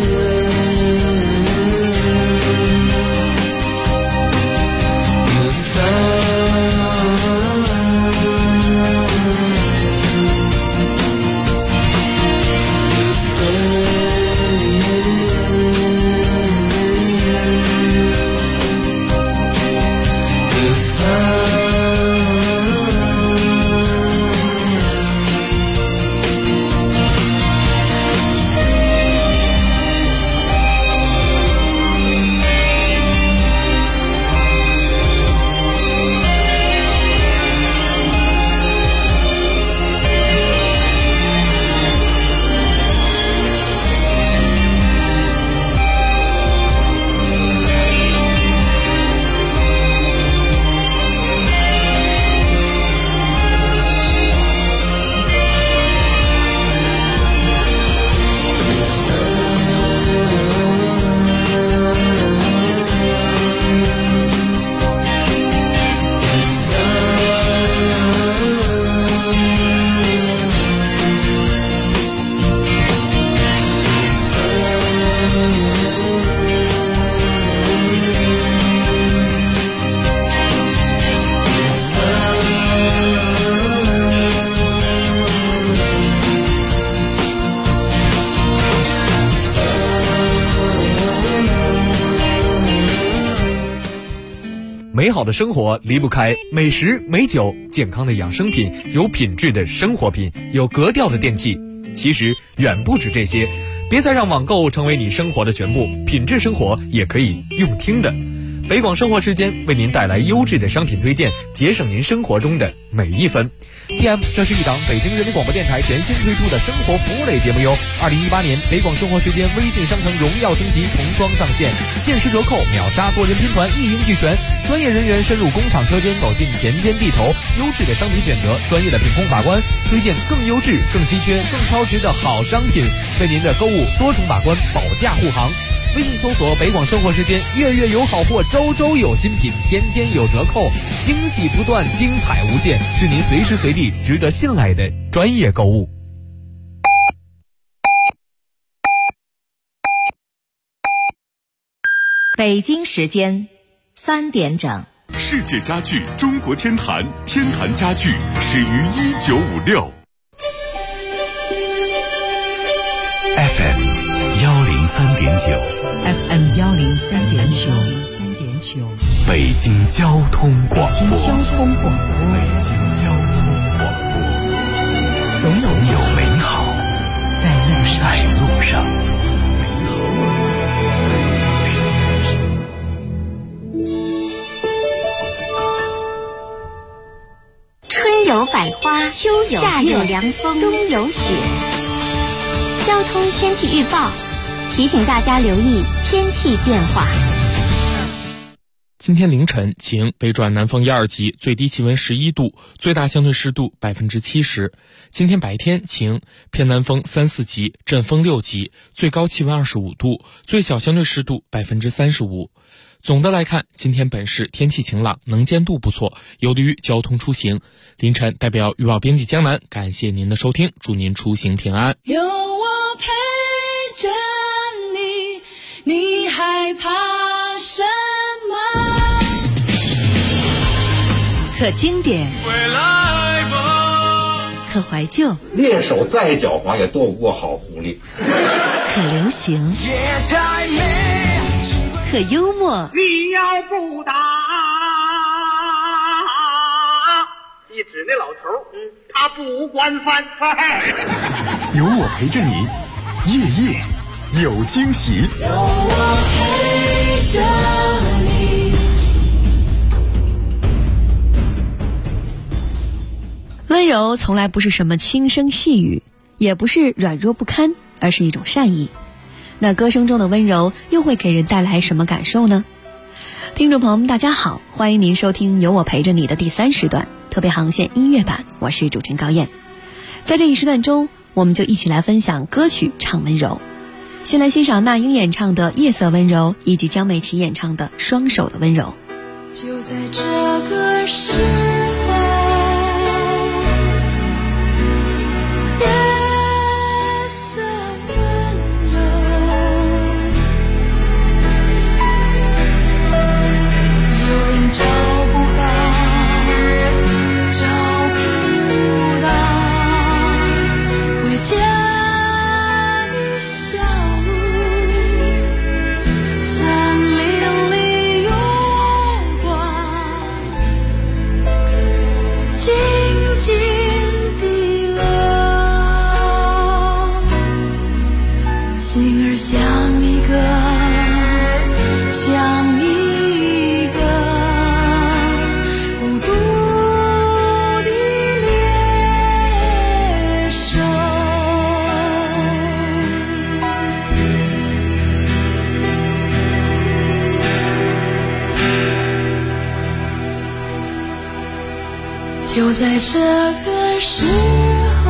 美好的生活离不开美食美酒，健康的养生品，有品质的生活品，有格调的电器。其实远不止这些，别再让网购成为你生活的全部，品质生活也可以用听的。北广生活时间为您带来优质的商品推荐，节省您生活中的每一分。PM， 这是一档北京人民广播电台全新推出的生活服务类节目哟。2018年北广生活时间微信商城荣耀升级，童装上线，限时折扣，秒杀多人拼团，一应俱全。专业人员深入工厂车间，走进田间地头，优质的商品选择，专业的品控把关，推荐更优质、更稀缺、更超值的好商品，为您的购物多重把关，保驾护航。微信搜索北广生活时间，月月有好货，周周有新品，天天有折扣，惊喜不断，精彩无限，是您随时随地值得信赖的专业购物。 北京时间3点整。 世界家具中国天坛，天坛家具始于1956。 FM 103.9 FM 103.9， 北京交通广播。 北京交通广播，总有美好在路上。 春有百花，秋有夏有凉风，冬有雪。交通天气预报提醒大家留意天气变化。 今天凌晨晴，北转南风1、2级，最低气温11度，最大相对湿度70%。今天白天晴，偏南风3、4级，阵风6级，最高气温25度，最小相对湿度35%。总的来看，今天本市天气晴朗，能见度不错，有利于交通出行。凌晨代表预报编辑江南，感谢您的收听，祝您出行平安。 有我陪着你，你害怕什么？ 可经典，可怀旧， 猎手再狡猾也斗不过好狐狸。 可流行，可幽默。 你要不打，一指那老头，他不惯犯。 有我陪着你，夜夜有惊喜。 有我陪着你。 温柔从来不是什么轻声细语，也不是软弱不堪，而是一种善意。那歌声中的温柔又会给人带来什么感受呢？听众朋友们大家好，欢迎您收听有我陪着你的第3时段特别航线音乐版，我是主持人高燕。在这一时段中，我们就一起来分享歌曲唱温柔。先来欣赏那英演唱的《夜色温柔》，以及江美琪演唱的《双手的温柔》。 就在这个时候，夜色温柔，有人找不到回家的小路，森林里月光静静地流，心儿像一个孤独的猎手。就在这个时候，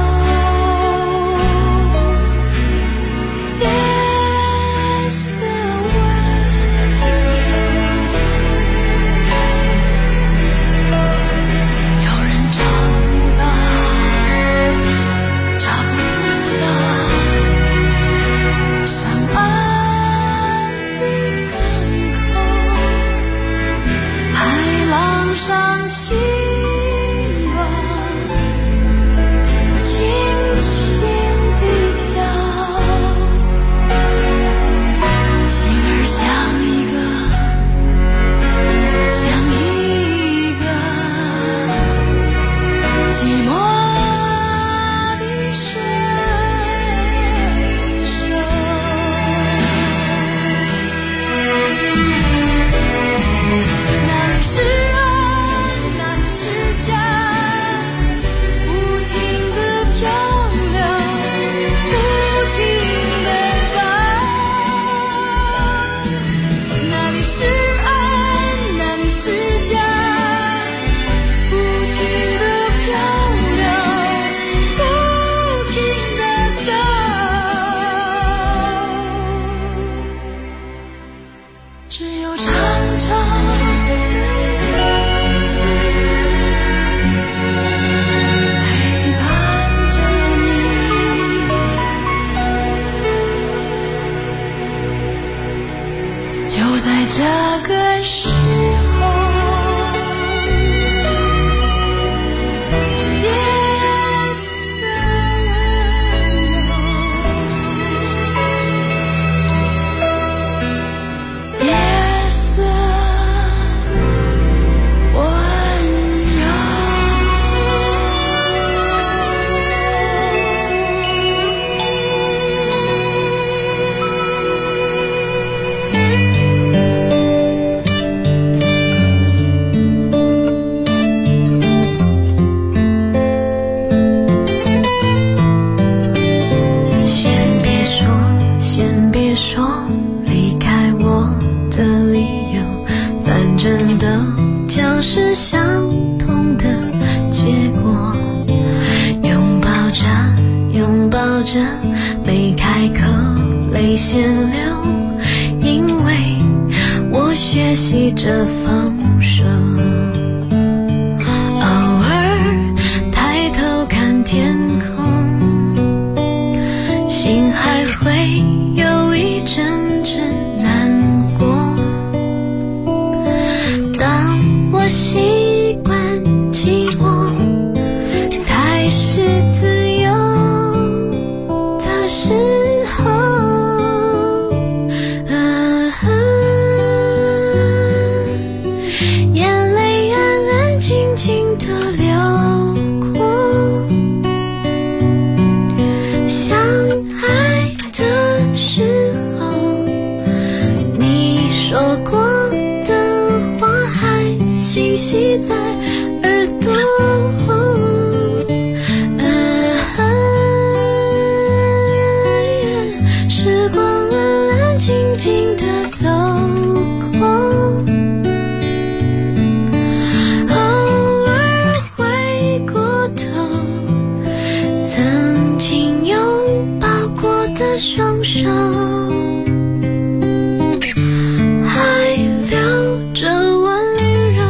夜色温柔，有人找不到上岸的港口，海浪上心这个时候，夜色温柔，夜色温柔。是相同的结果，拥抱着，没开口，泪先流，因为我学习着放手。偶尔抬头看天空，心还会有一阵阵难过。当我习惯清晰在耳朵。时光安安静静地走过，偶尔回过头，曾经拥抱过的双手，还留着温柔。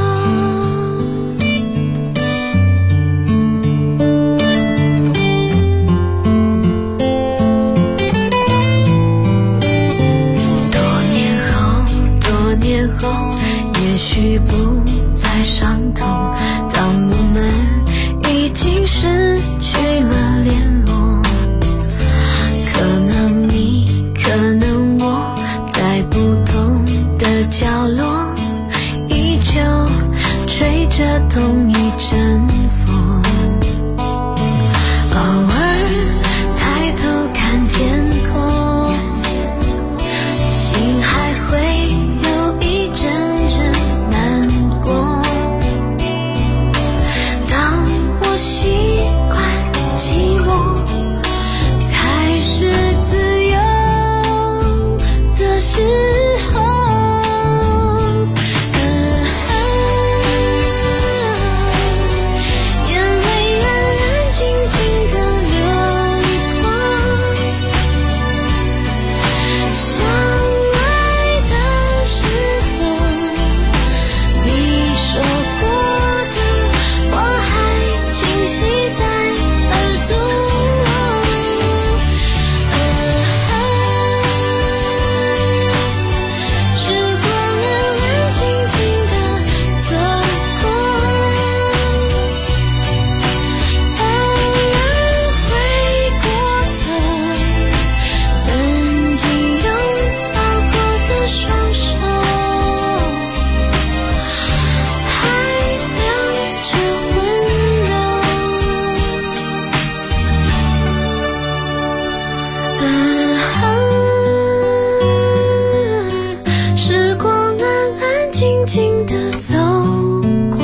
多年后，也许不再伤痛，当我们已经失去了联络，可能你，可能我，在不同的角落，依旧吹着同一阵风。偶尔抬头看天空，心还会有一阵阵难过。当我习惯寂寞，才是自由的时候。眼泪安安静静地流一过，相爱的时候，你说过的话还清晰在耳朵。时光安安静静地走过，偶尔回过头，曾经拥抱过的双手，还留着温柔。时光安安静静地走过，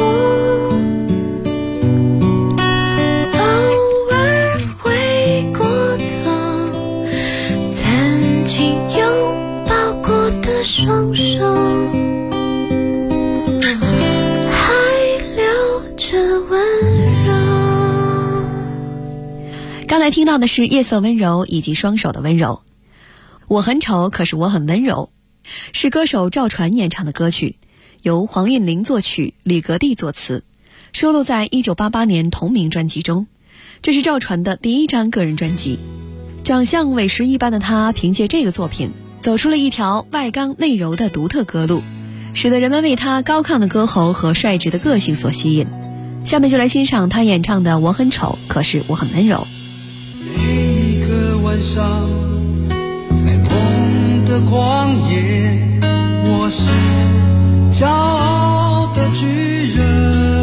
偶尔回过头，曾经拥抱过的双手，还留着温柔。 刚才听到的是夜色温柔以及双手的温柔。我很丑，可是我很温柔，是歌手赵传演唱的歌曲，由黄韵玲作曲，李格弟作词，收录在1988年同名专辑中。这是赵传的第一张个人专辑。长相伟石一般的他，凭借这个作品走出了一条外刚内柔的独特歌路，使得人们为他高亢的歌喉和率直的个性所吸引。下面就来欣赏他演唱的《我很丑，可是我很温柔》。 每一个晚上，在梦的旷野，我是骄傲的巨人。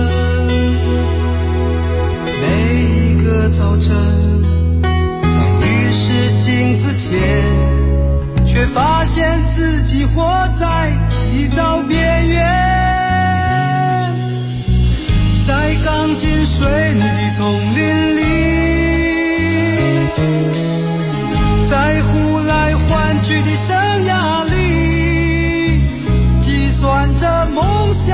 每一个早晨，在浴室镜子前，却发现自己活在剃刀边缘。在钢筋水泥的丛林里，在呼来唤去的生涯里，计算着梦想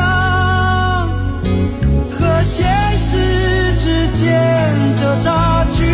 和现实之间的差距。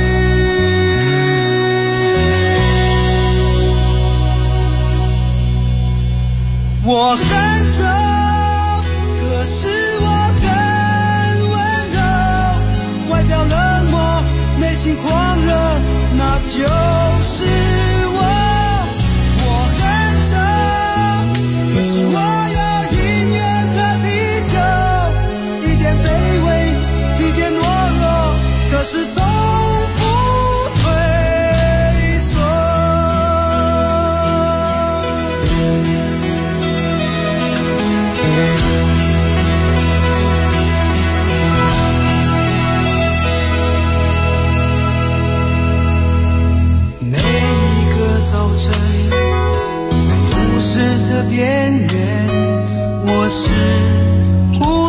我很丑，可是我很温柔，外表冷漠，内心狂热，那就是我。我很丑，可是我有音乐和啤酒，一点卑微，一点懦弱，可是从不退缩。边缘，我是孤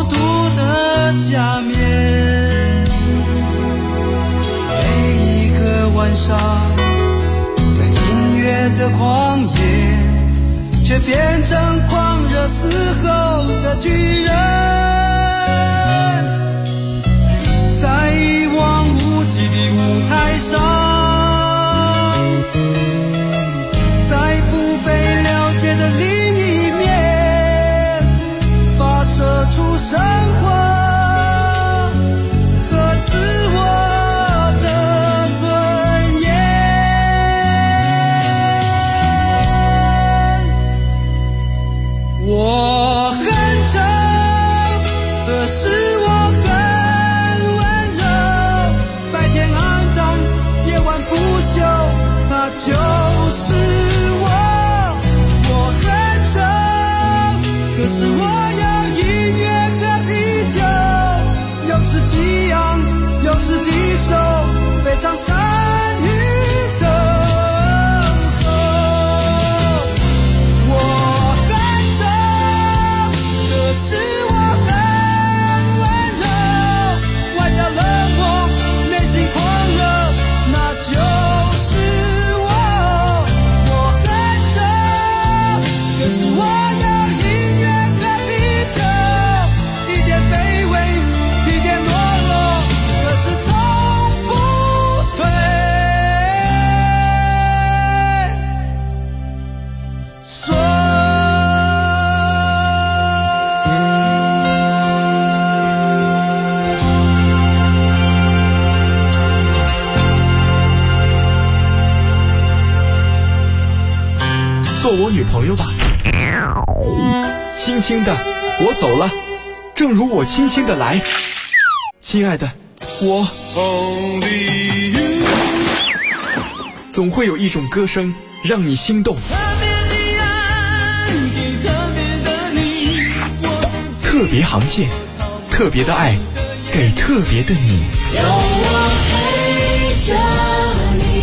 巨人，在一望无际的舞台上，在不被了解的另一面，发射出生活和自我的尊严。我很丑，可是我很温柔，白天暗淡，夜晚不休，那就是我。我很丑，可是我有音乐和啤酒，有时激昂，有时低收，非常善于等候。我很丑，可是我很温柔，外表冷漠，内心狂热，那就是我。我很丑，可是我有音乐和啤酒，一点卑微，一点懦弱，可是从不退缩。 做我女朋友吧，轻轻的，我走了，正如我轻轻的来。亲爱的，我总会有一种歌声让你心动，特别航线，特别的爱，给特别的你。 有我陪着你。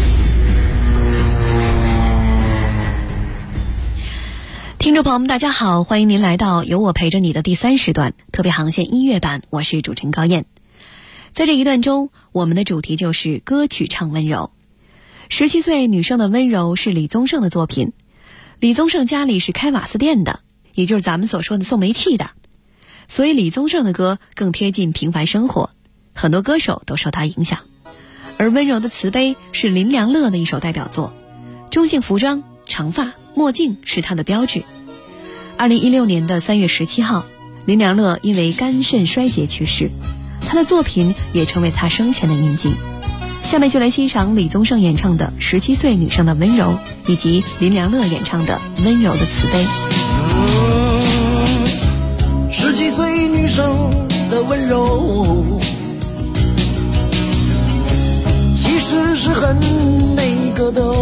听众朋友们大家好，欢迎您来到有我陪着你的第3时段特别航线音乐版，我是主持人高燕。在这一段中，我们的主题就是歌曲唱温柔。17岁女生的温柔是李宗盛的作品。李宗盛家里是开瓦斯店的，也就是咱们所说的送煤气的，所以李宗盛的歌更贴近平凡生活，很多歌手都受他影响。而温柔的慈悲是林良乐的一首代表作，中性服装，长发墨镜是他的标志。2016年的3月17号，林良乐因为肝肾衰竭去世，他的作品也成为他生前的印记。下面就来欣赏李宗盛演唱的17岁女生的温柔，以及林良乐演唱的温柔的慈悲。 17岁女生的温柔，其实是很那个的。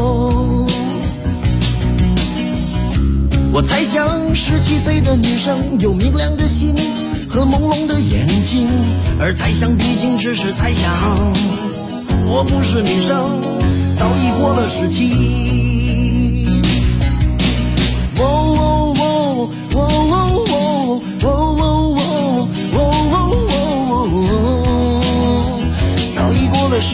我猜想17岁的女生有明亮的心和朦胧的眼睛，而猜想毕竟只是猜想，我不是女生，早已过了17。早已过了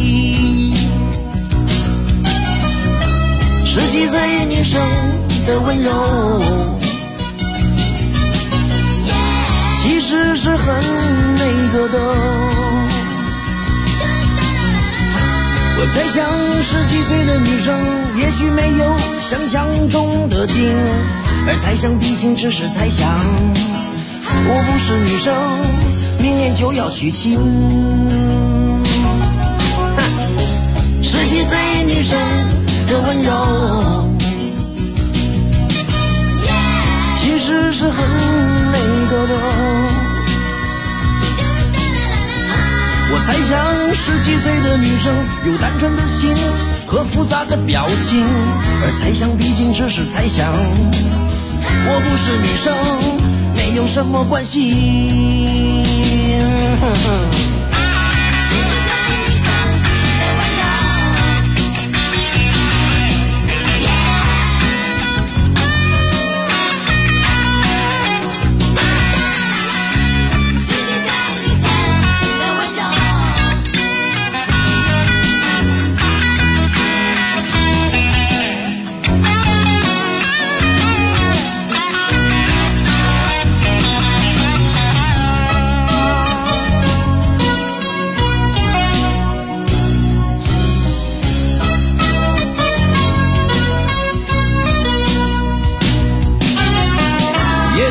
17。17岁女生的温柔，其实是很那个的。我猜想17岁的女生也许没有想象中的精，而猜想毕竟只是猜想，我不是女生，明年就要娶亲。17岁女生的温柔，其实是很那个的。我猜想17岁的女生有单纯的心和复杂的表情，而猜想毕竟只是猜想，我不是女生，没有什么关系。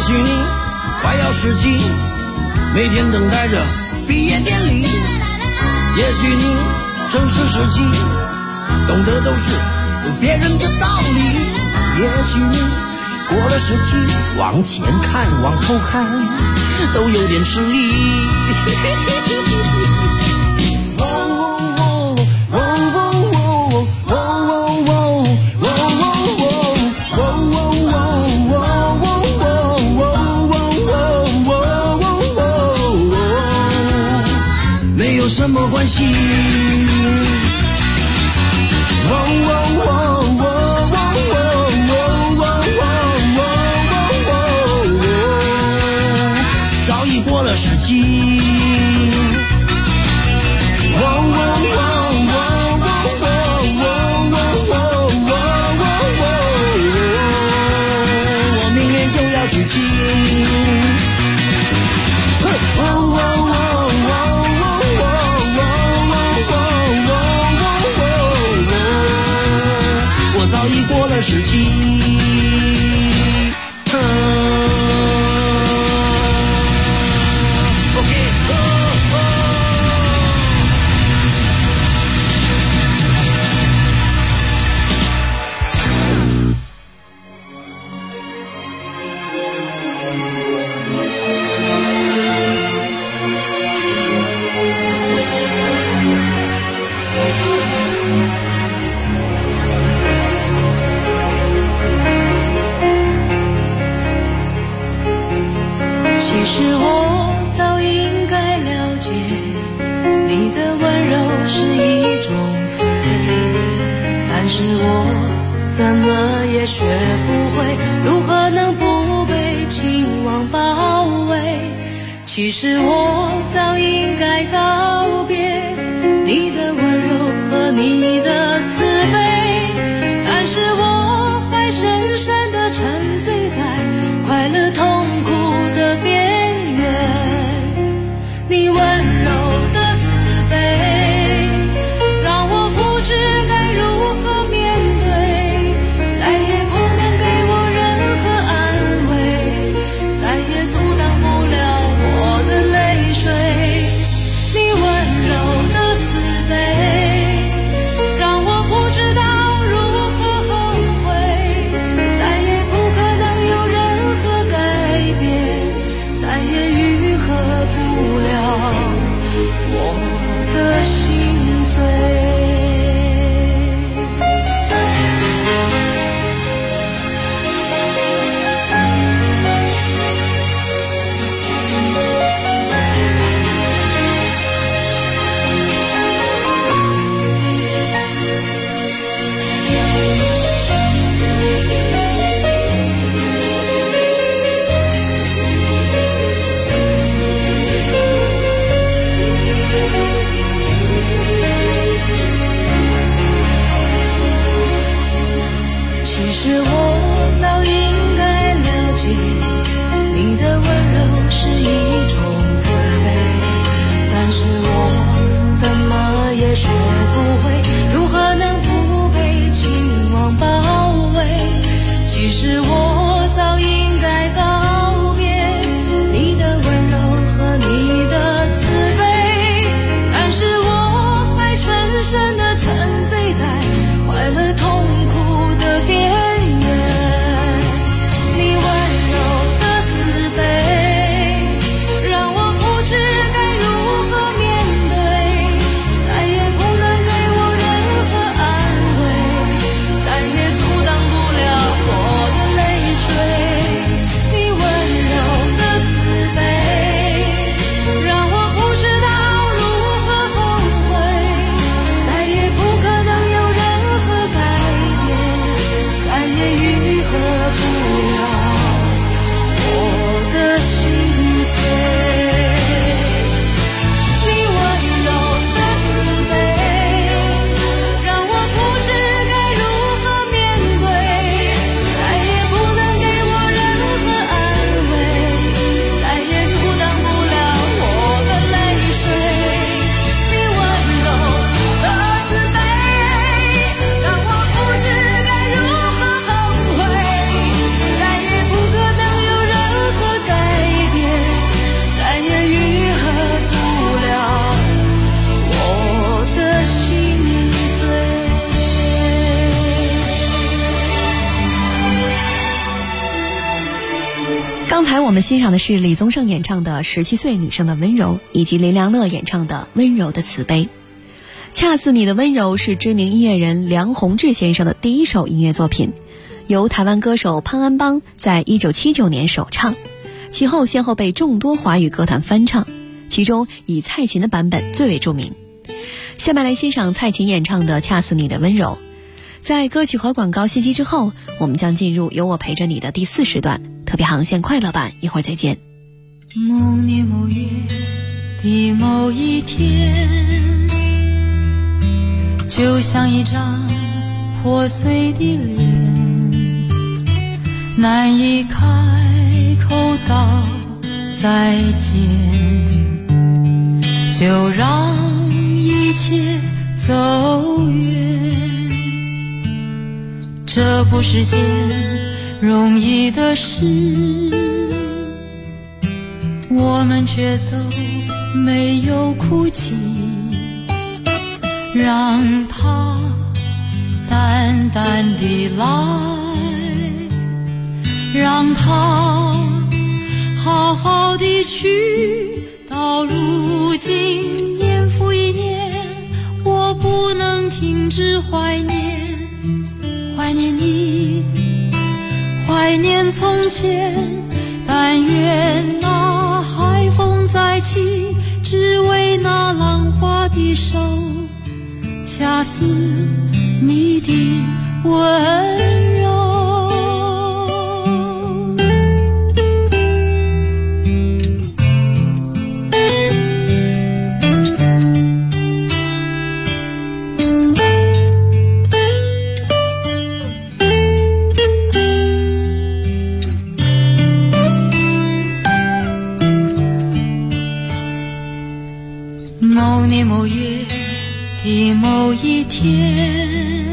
许你快要17，每天等待着毕业典礼。也许你正是17，懂得都是别人的道理。也许你过了17，往前看往后看都有点吃力。没有什么关系。早已过了17。我明年就要娶亲。我早已过了17。 其实我早应该了解，你的温柔是一种慈悲，但是我怎么也学不会如何能不被情网包围。其实我早应该告别你的温柔和你的慈悲，但是我还深深地沉醉在快乐痛苦的边缘。你温柔的慈悲让我不知该如何面对，再也不能给我任何安慰，再也阻挡不了我的泪水。你温柔的慈悲们欣赏的是李宗盛演唱的《17岁女生的温柔》，以及林良乐演唱的《温柔的慈悲》。恰似你的温柔是知名音乐人梁鸿志先生的第一首音乐作品，由台湾歌手潘安邦在1979年首唱，其后先后被众多华语歌坛翻唱，其中以蔡琴的版本最为著名。下面来欣赏蔡琴演唱的《恰似你的温柔》。在歌曲和广告信息之后，我们将进入有我陪着你的第4时段特别航线快乐版，一会儿再见。 某年某月的某一天，就像一张破碎的脸，难以开口道再见，就让一切走远。这不是件容易的事，我们却都没有哭泣，让它淡淡地来，让它好好地去。到如今年复一年，我不能停止怀念，怀念你，怀念从前。但愿那海风再起，只为那浪花的手，恰似你的温柔。某年某月的某一天，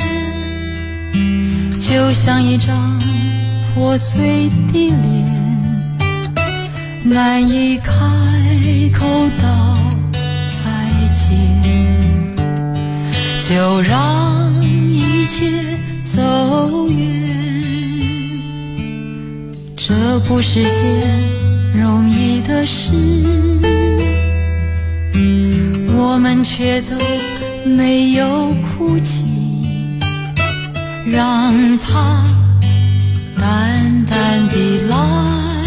就像一张破碎的脸，难以开口道再见，就让一切走远。这不是件容易的事，我们却都没有哭泣，让它淡淡地来，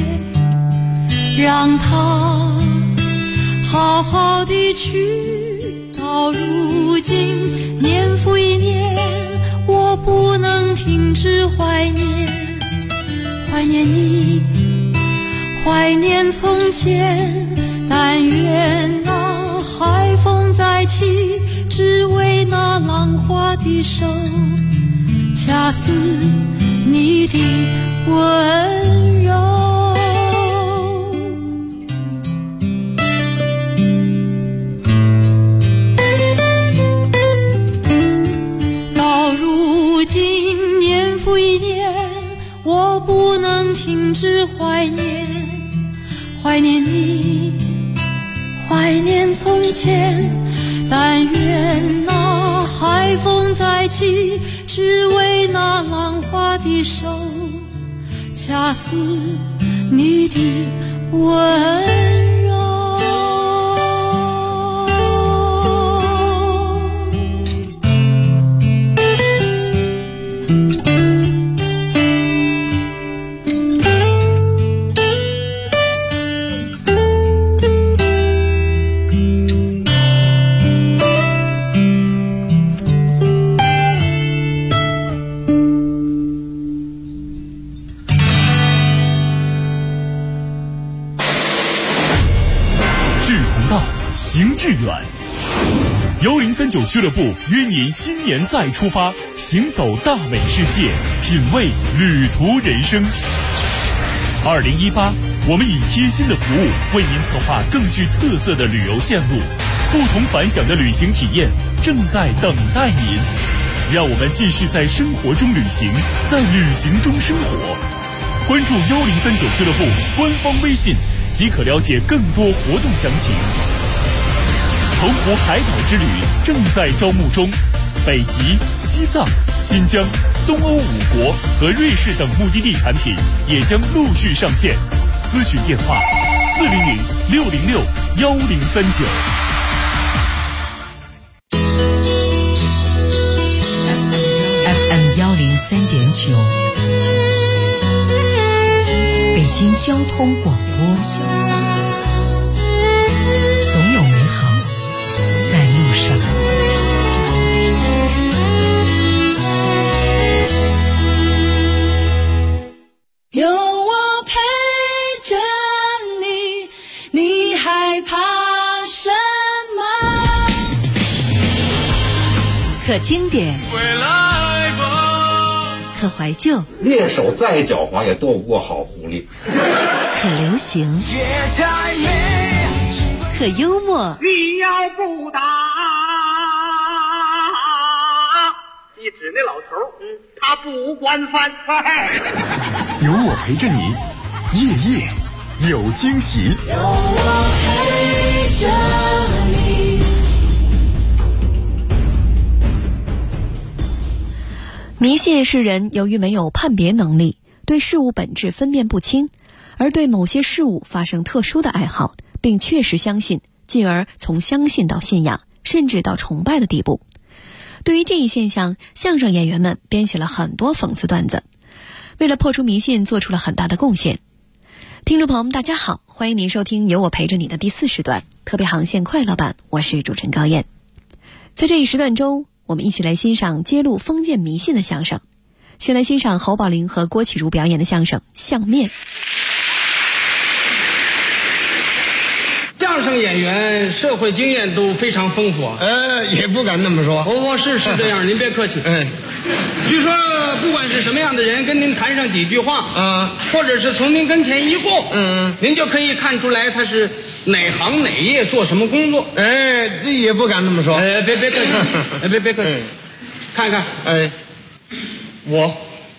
让它好好地去。到如今年复一年，我不能停止怀念，怀念你，怀念从前。但愿那海风再起，只为那浪花的手，恰似你的温柔。到如今年复一年，我不能停止怀念，怀念你，怀念从前。但愿那海风再起，只为那浪花的手，恰似你的温柔。 行致远，1039俱乐部约您新年再出发，行走大美世界，品味旅途人生。2018，我们以贴心的服务为您策划更具特色的旅游线路，不同凡响的旅行体验正在等待您。让我们继续在生活中旅行，在旅行中生活。关注1039俱乐部官方微信，即可了解更多活动详情。澎湖海岛之旅正在招募中，北极、西藏、新疆、东欧5国和瑞士等目的地产品也将陆续上线。 咨询电话：400-606-1039。 FM 103.9，北京交通广播，总有美好在路上。 有我陪着你，你害怕什么？ 可经典，可怀旧， 猎手再狡猾也斗不过好狐狸。 可流行，可幽默。 你要不打，你指那老头，他不管饭。 有我陪着你，夜夜有惊喜。 有我陪着你。 迷信是人由于没有判别能力，对事物本质分辨不清，而对某些事物发生特殊的爱好，并确实相信，进而从相信到信仰，甚至到崇拜的地步。对于这一现象，相声演员们编写了很多讽刺段子，为了破除迷信做出了很大的贡献。听众朋友们大家好，欢迎您收听有我陪着你的第4时段特别航线快乐版，我是主持人高燕。在这一时段中，我们一起来欣赏揭露封建迷信的相声。先来欣赏侯宝林和郭启儒表演的相声《相面》。 相声演员社会经验都非常丰富啊。 也不敢那么说。 是这样，您别客气。据说不管是什么样的人跟您谈上几句话，或者是从您跟前一过，您就可以看出来他是哪行哪业做什么工作。 这也不敢那么说。 别客气，别客气。看看，我，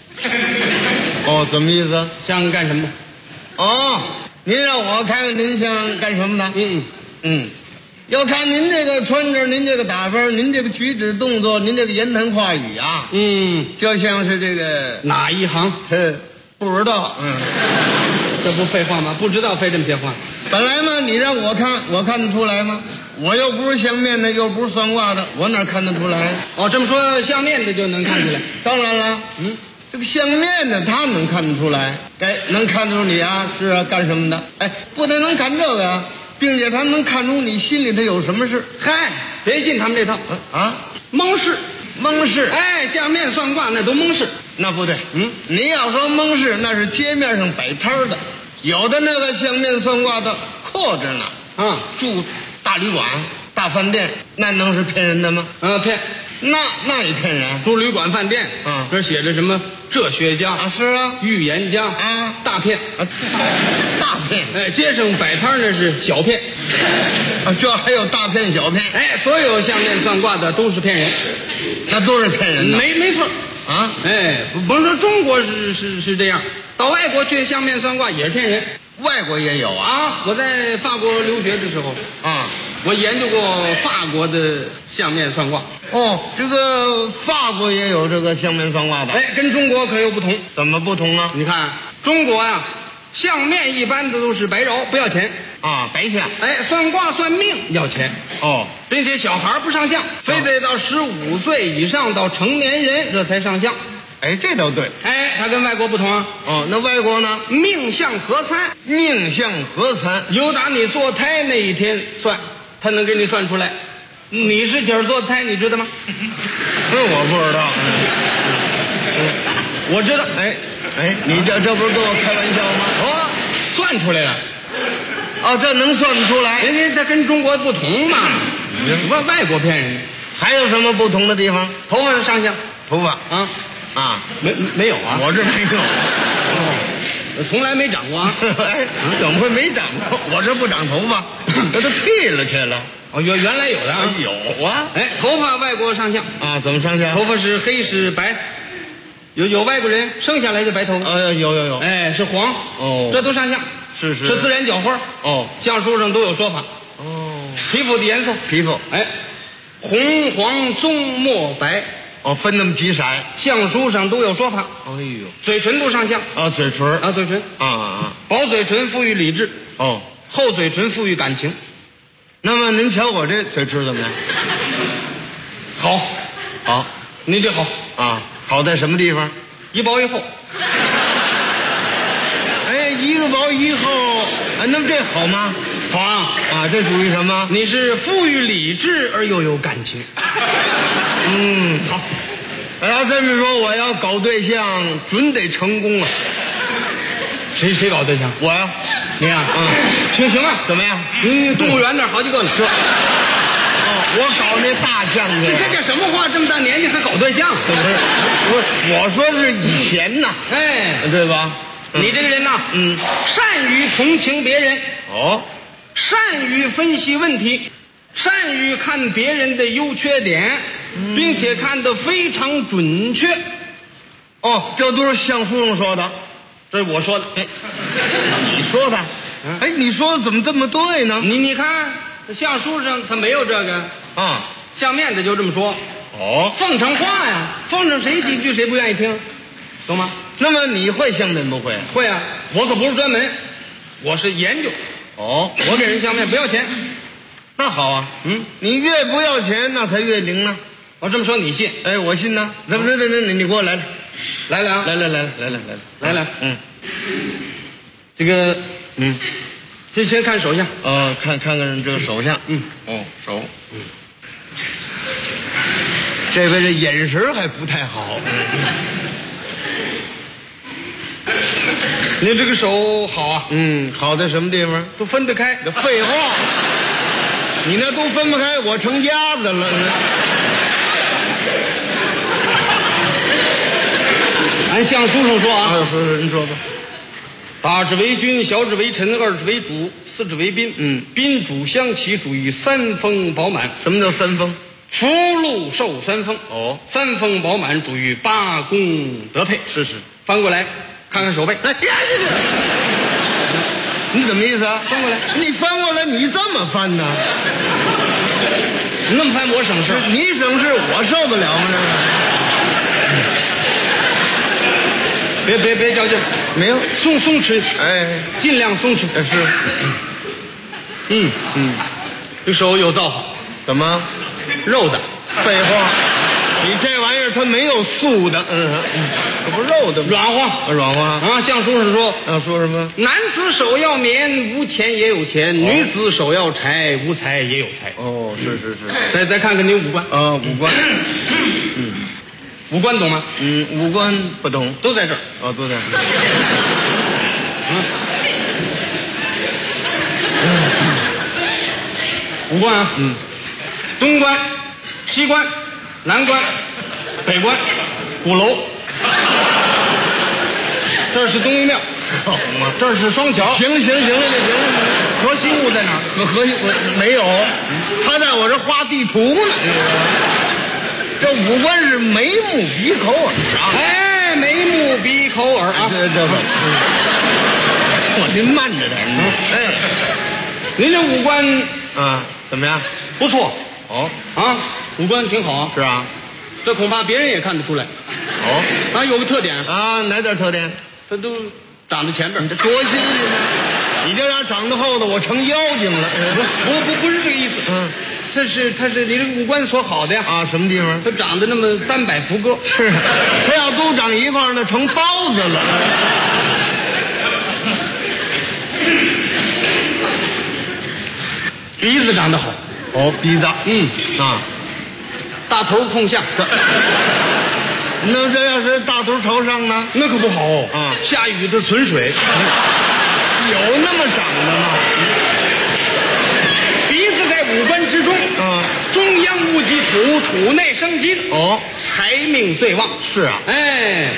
怎么意思？ 想干什么？ 您让我看看您想干什么的？要看您这个穿着，您这个打扮，您这个举止动作，您这个言谈话语啊，就像是这个哪一行？ 不知道。 这不废话吗？不知道非这么些话。 本来嘛，你让我看，我看得出来吗？我又不是相面的，又不是算卦的，我哪看得出来？ 这么说相面的就能看出来？ 当然了，这个相面的他能看得出来，能看出你啊是干什么的？不但能看这个，并且他能看出你心里头有什么事。 别信他们这套蒙事。相面算卦那都蒙事。 那不对，你要说蒙事，那是街面上摆摊的，有的那个相面算卦的阔着呢，住大旅馆、大饭店，那能是骗人的吗？ 骗。 那也骗人。 住旅馆饭店，这写着什么哲学家是啊， 预言家大骗大骗。 街上摆摊那是小骗这还有大骗小骗。 所有相面算卦的都是骗人， 那都是骗人的。 没错甭说中国是这样，到外国去相面算卦也是骗人。 外国也有我在法国留学的时候我研究过法国的相面算卦。 这个法国也有这个相面算卦的。 跟中国可有不同。 怎么不同啊？ 你看中国相面一般的都是白饶，不要钱白相。 算卦算命要钱并且小孩不上相，非得到15岁以上到成年人这才上相。 这倒对。 它跟外国不同那外国呢？ 命相合参。 命相合参， 由打你坐胎那一天算，他能给你算出来你是几儿坐胎，你知道吗？ 我不知道。 我知道。 你这不是跟我开玩笑吗？ 算出来了。 这能算得出来？ 人家他跟中国不同嘛。外国骗人。 还有什么不同的地方？ 头发上相。 头发没有啊？ 我这没有。 我从来没长过怎么会没长过？我这不长头发，这都剃了去了。 原来有的有啊。 头发外国上相怎么上相？ 头发是黑是白？有外国人生下来就白头发。 有。 是黄。这都上相。 是自然角花。相书上都有说法。皮肤的颜色。 皮肤。 红黄棕墨白。 哦，分那么几色， 相书上都有说法。 哎呦， 嘴唇都上相啊，嘴唇啊，嘴唇啊， 薄嘴唇富于理智， 哦， 厚嘴唇富于感情。 那么您瞧我这嘴唇怎么样？ 好， 好， 你这好啊，好在什么地方？ 一薄一厚。 哎，一个薄一厚，那么这好吗？ 好啊， 啊，这属于什么？ 你是富于理智而又有感情。 嗯，好。要这么说，我要搞对象，准得成功啊！ 谁搞对象？ 我呀， 你呀，行啊， 怎么样？ 动物园那儿好几个呢。 我搞那大象去。 这叫什么话？这么大年纪还搞对象？ 不是，我说的是以前呐， 哎， 对吧？ 你这个人呐，善于同情别人， 哦， 善于分析问题，善于看别人的优缺点，并且看得非常准确。 哦，这都是相书上说的， 这是我说的。哎， 你说的？哎，你说的怎么这么对呢？ 你看，相书上它没有这个啊， 相面的就这么说。 哦， 奉承话呀，奉承谁几句谁不愿意听，懂吗？ 那么你会相面不会？ 会啊，我可不是专门，我是研究。 哦， 我给人相面不要钱。 那好啊，你越不要钱，那才越灵呢。 我这么说你信？ 哎，我信呢。那你给我来来， 来， 这个，先看手相。 看看这个手相。手。这位这眼神还不太好。 你这个手好啊。 好在什么地方？ 都分得开。 废话，你那都分不开，我成鸭子了。 按相书上说啊， 您说吧。 大指为君，小指为臣，二指为主，四指为宾。宾主相齐，主于三丰饱满。 什么叫三丰？ 福禄寿三丰。 哦， 三丰饱满，主于八功德配。 是。 翻过来看看手背。 哎呀，你怎么意思啊？ 翻过来， 你翻过来，你这么翻呢？ 你那么翻我省事， 你省事，我受得了吗？ 别较劲， 没有松弛， 哎， 尽量松弛。 是， 这手有造化， 怎么？ 肉的？ 废话，你这玩意儿它没有素的，这不肉的吗？软化啊！相书上说， 说什么？ 男子手要棉，无钱也有钱；女子手要柴，无财也有财。 哦，是。 再看看你五官啊，五官， 五官懂吗？ 五官不懂， 都在这儿。 哦，都在这儿。 五官啊，东关、西关、南关、北关、鼓楼，这是东宫庙， 好嘛， 这是双桥。 行了， 核心物在哪儿？ 核心没有，他在我这画地图呢。这五官是眉目鼻口耳啊！ 哎，眉目鼻口耳啊！ 您慢着点。哎， 您这五官啊，怎么样？ 不错。 哦啊，五官挺好啊。 是啊， 这恐怕别人也看得出来。 哦， 啊，有个特点啊，哪点特点？ 他都长在前边， 多新鲜啊！你这俩长得厚的，我成妖精了。 不是这个意思。他是你这个五官所好的呀。 啊，什么地方？ 他长得那么单摆福歌。 是，他要都长一块儿，那成包子了。 鼻子长得好。 哦，鼻子。 大头冲下。 那这要是大头朝上呢？ 那可不好啊！下雨的存水。 有那么长的吗？ 鼻子在五官之中，中央戊己土，土内生金。 哦， 财命最旺。 是啊， 哎，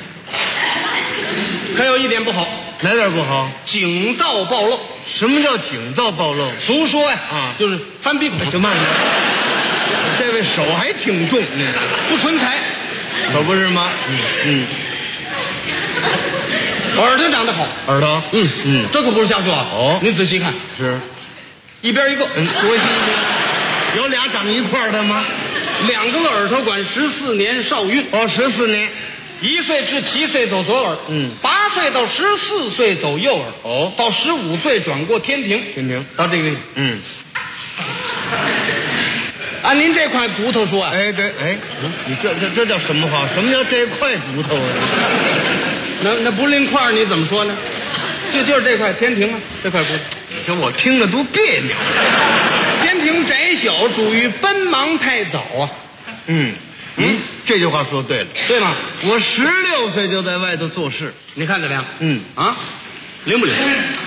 还有一点不好。 哪点不好？ 颈造暴露。 什么叫颈造暴露？ 俗说呀，就是翻鼻孔。 就慢点，这位手还挺重， 不存财， 可不是吗？ 耳朵长得好。 耳朵， 这可不是瞎说啊。 哦， 您仔细看， 是一边一个， 多新鲜！有俩长一块的吗？ 2个耳朵管14年少运。 哦，14年。 1岁至7岁走左耳，8岁到14岁走右耳， 哦， 到15岁转过天庭，到这个，按您这块骨头说啊， 哎对，哎，你这叫什么话？什么叫这块骨头啊？ 那不另块你怎么说呢？就是这块天庭吗？这块骨头， 这我听着都别扭。 天庭窄小，主于奔忙太早啊。 这句话说对了， 对吗？ 我16岁就在外头做事， 你看怎么样？灵不灵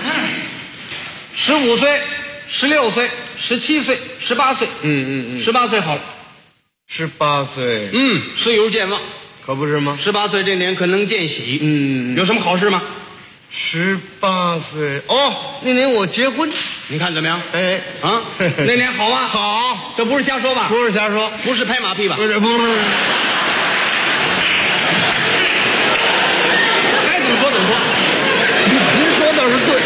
？15岁、16岁、17岁、18岁，18岁好了 ，18岁， 事有健忘， 可不是吗 ？18岁这年可能见喜，有什么好事吗 ？18岁，哦，那年我结婚， 你看怎么样？ 哎， 那年好吗？ 好， 这不是瞎说吧？ 不是瞎说， 不是拍马屁吧？ 不是。 该怎么说怎么说。 您说倒是对。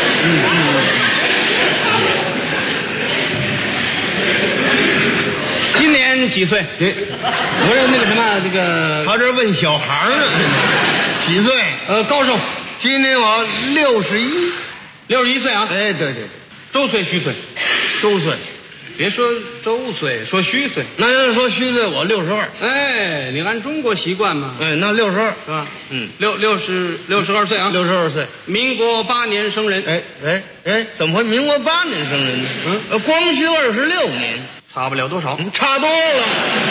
今年几岁？我这那个什么，这个他这问小孩呢，几岁？ 高寿？ 今年我61 岁啊！ 哎，对， 周岁虚岁， 周岁， 别说周岁，说虚岁。 那要是说虚岁，我62。 哎，你按中国习惯嘛。 哎，那62 是吧？62岁啊 ，62岁， 民国8年生人。 哎，怎么会民国8年生人呢？光绪26年， 差不了多少， 差多了。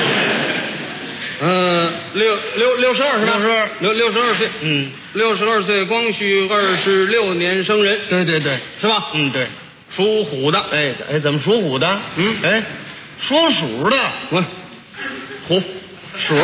62是吧？62岁，62岁，光绪26年生人。 对， 是吧？ 对， 属虎的。 哎，怎么属虎的？说属的， 虎， 鼠，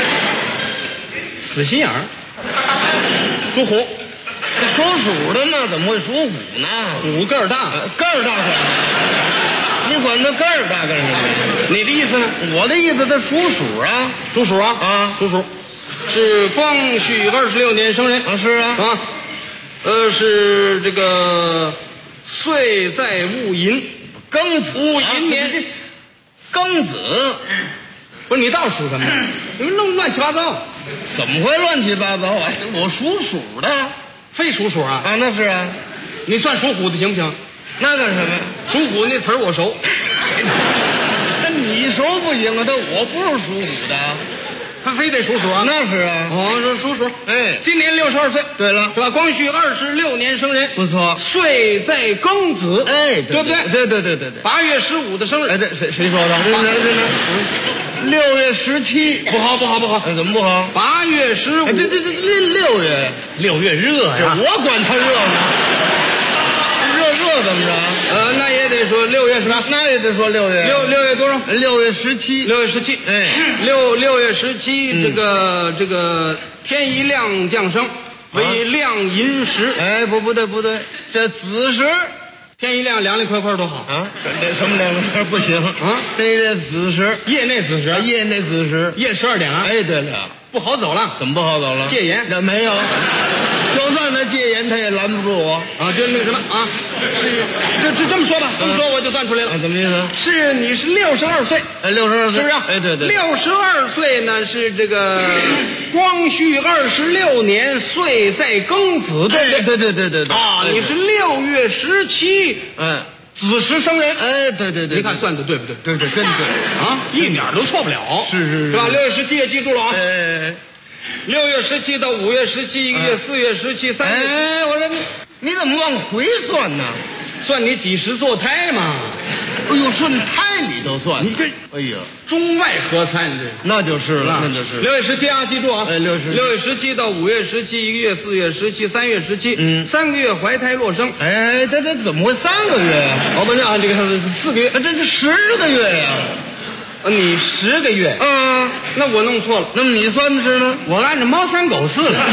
死心眼儿，属虎。 说属的呢，怎么会属虎呢？ 虎个儿大， 个儿大管你管他个儿大干什么？ 你的意思呢？ 我的意思，他属鼠啊， 属鼠啊，属鼠，是光绪26年生人啊，是啊， 是这个岁在戊寅， 庚子， 戊寅年， 庚子， 不是你倒属什么？你们弄乱七八糟， 怎么会乱七八糟啊？我属鼠的， 非属鼠啊？ 啊，那是啊， 你算属虎的行不行？ 那干什么呀？ 属虎那词儿我熟， 那你熟不行啊？但我不是属虎的， 他非得属鼠啊？ 那是啊。 哦，这属鼠。 哎， 今年62岁。 对了， 是吧？光绪26年生人， 不错。 岁在庚子， 哎， 对不对？ 对。 8月15的生日。 哎，对，谁说的？6月17， 不好。 怎么不好 ？8月15。 这6月热呀！ 我管他热呢。 热怎么着？ 那也得说6月是吧？ 那也得说6月。 6月多少 ？6月17。 6月17。 哎 ，6月17，这个天一亮降生为亮寅时。 哎，不对，这子时。 天一亮，凉凉快快多好啊！这什么凉凉快不行啊？这子时， 夜内子时， 夜内子时， 夜12点了。 哎，对了， 不好走了。 怎么不好走了？ 戒严？ 没有。 就算他戒严，他也拦不住我啊！就那个什么啊，是这么说吧，这么说我就算出来了。 怎么意思？ 是你是62岁， 哎，62岁， 是不是？ 哎，对。 62岁呢是这个光绪26年，岁在庚子，对不对？ 对。 啊，你是6月17，子时生人。 哎，对。 你看算的对不对？ 对，真对啊，一点都错不了。 是吧？6月17也记住了啊。 哎。 6月17到5月17，一个月4月17、3月。 哎，我说你怎么往回算呢？ 算你几时坐胎嘛？ 哎呦，顺胎里头算。 你这， 哎呀， 中外合参这。 那就是了，那就是。 6月17啊，记住啊。 哎，6 月17到5月17，一个月4月17、3月17。3个月怀胎落生。 哎，这怎么会3个月呀？ 我们这个4个月， 这10个月呀。 你10个月啊？ 那我弄错了。 那么你算的是呢？ 我按照猫3狗4了。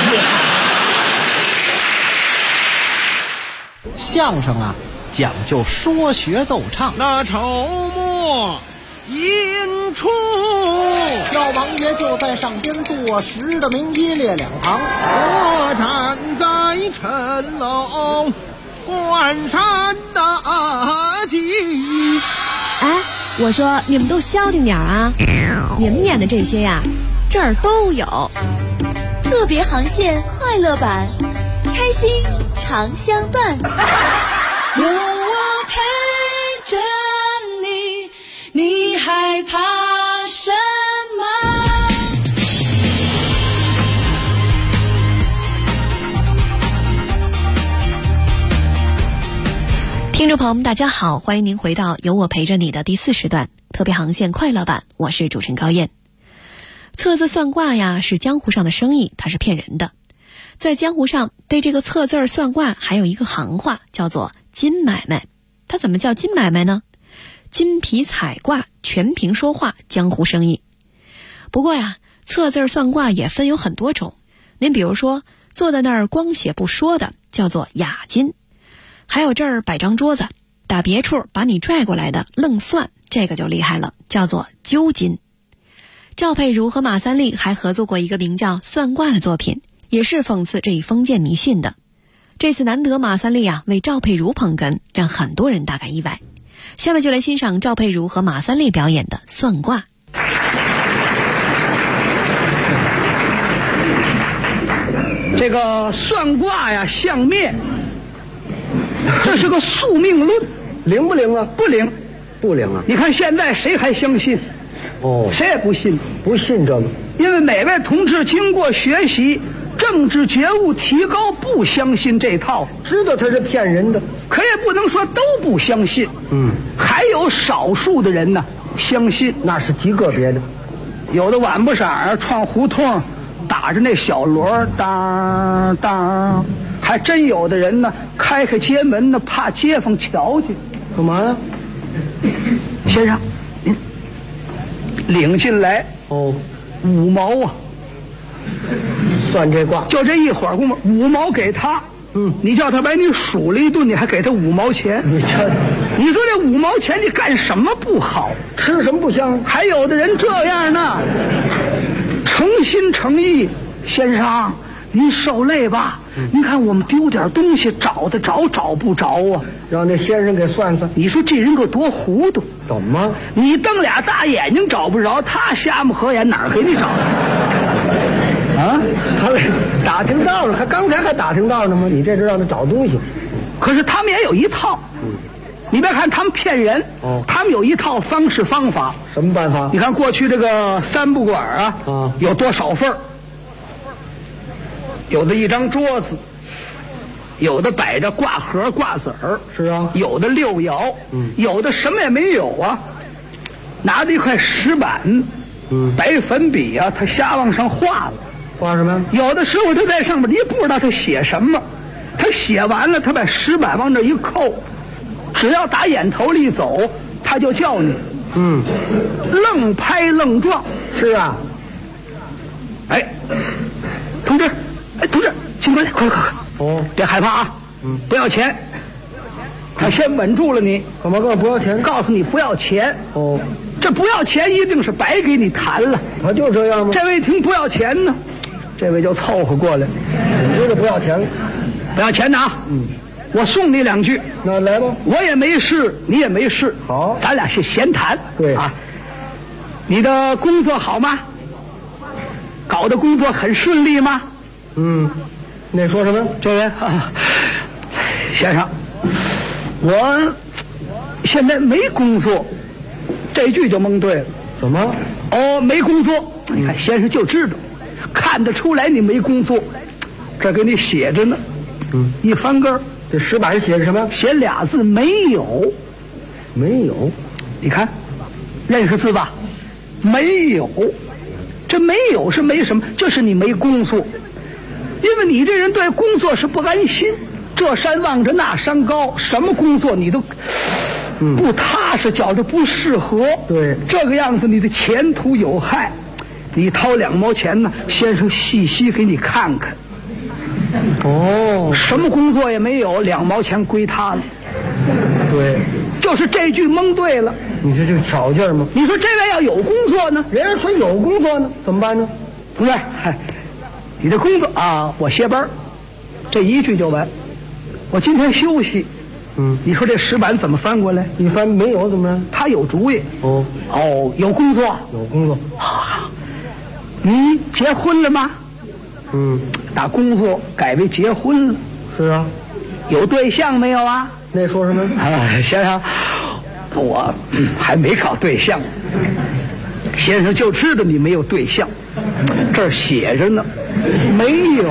相声啊，讲究说学逗唱。 那筹末引出， 老王爷就在上边坐实的名一列两旁。 我站在城楼观山大计。 哎， 我说你们都消停点啊！你们演的这些呀，这儿都有。 特别航线快乐版，开心常相伴。 有我陪着你，你害怕什么？ 听众朋友们大家好，欢迎您回到有我陪着你的第4时段特别航线快乐版，我是主持人高燕。测字算卦呀是江湖上的生意，它是骗人的。在江湖上对这个测字算卦还有一个行话叫做金买卖。它怎么叫金买卖呢？金皮彩卦，全凭说话，江湖生意。不过呀，测字算卦也分有很多种。您比如说坐在那儿光写不说的叫做雅金，还有这儿摆张桌子打别处把你拽过来的愣算，这个就厉害了，叫做揪金。赵佩茹和马三立还合作过一个名叫《算卦》的作品，也是讽刺这一封建迷信的。这次难得马三立为赵佩茹捧哏，让很多人大感意外。下面就来欣赏赵佩茹和马三立表演的算卦。 这个算卦呀，相面，这是个宿命论， 灵不灵啊？ 不灵， 不灵啊！ 你看现在谁还相信？ 哦， 谁也不信， 不信这个。 因为每位同志经过学习，政治觉悟提高，不相信这套， 知道他是骗人的， 可也不能说都不相信。还有少数的人呢，相信， 那是极个别的。 有的晚不色闯胡同，打着那小锣，当当，还真有的人呢，开街门呢，怕街坊瞧去。 干嘛呀？ 先生，您领进来哦 ，5毛啊！ 算这卦， 就这一会儿功夫，5毛给他。你叫他把你数了一顿，你还给他5毛钱？ 你说这5毛钱你干什么不好？ 吃什么不香？ 还有的人这样呢，诚心诚意，先生，您受累吧。您看我们丢点东西，找得着找不着啊？ 让那先生给算算。 你说这人可多糊涂？ 怎么？ 你瞪俩大眼睛找不着，他瞎目合眼，哪儿给你找？啊， 他打听道了，刚才还打听道呢吗？你这是让他找东西。 可是他们也有一套。你别看他们骗人，他们有一套方式方法。 什么办法？ 你看过去这个3不管啊，有多少份儿？有的一张桌子，有的摆着挂盒挂子儿， 是啊， 有的6爻，有的什么也没有啊，拿着一块石板，白粉笔啊，他瞎往上画了。 画什么？ 有的时候他在上面，你不知道他写什么，他写完了，他把石板往这一扣，只要打眼头里走，他就叫你，愣拍愣撞。 是啊， 哎，同志，请过来，快！ 哦， 别害怕啊，不要钱。他先稳住了你， 干嘛不要钱？ 告诉你不要钱。 哦， 这不要钱一定是白给你谈了。 他就这样吗？ 这位听不要钱呢，这位就凑合过来。 你这个不要钱， 不要钱的啊。我送你2句。 那来吧。 我也没事，你也没事。 好， 咱俩是闲谈。 对啊，你的工作好吗？搞的工作很顺利吗？ 那说什么？ 这位先生，我现在没工作。这句就蒙对了。 怎么？ 哦，没工作。你看先生就知道，看得出来你没工作，这给你写着呢。一翻个， 这石板写着什么？ 写俩字没有。 没有， 你看，认识字吧？没有，这没有是没什么，就是你没工作，因为你这人对工作是不安心。这山望着那山高，什么工作你都不踏实，觉着不适合。 对， 这个样子你的前途有害。你掏2毛钱呢，先生细细给你看看。 哦， 什么工作也没有，2毛钱归他了。 对， 就是这句蒙对了。 你说这个巧劲儿吗？ 你说这位要有工作呢， 人家说有工作呢，怎么办呢？ 不是，你的工作啊，我歇班，这一句就完。我今天休息， 你说这石板怎么翻过来？ 你翻没有怎么着？ 他有主意。有工作。 有工作。 你结婚了吗？打工作改为结婚了。 是啊。 有对象没有啊？ 那说什么？ 先生，我还没搞对象。先生就知道你没有对象，这儿写着呢，没有。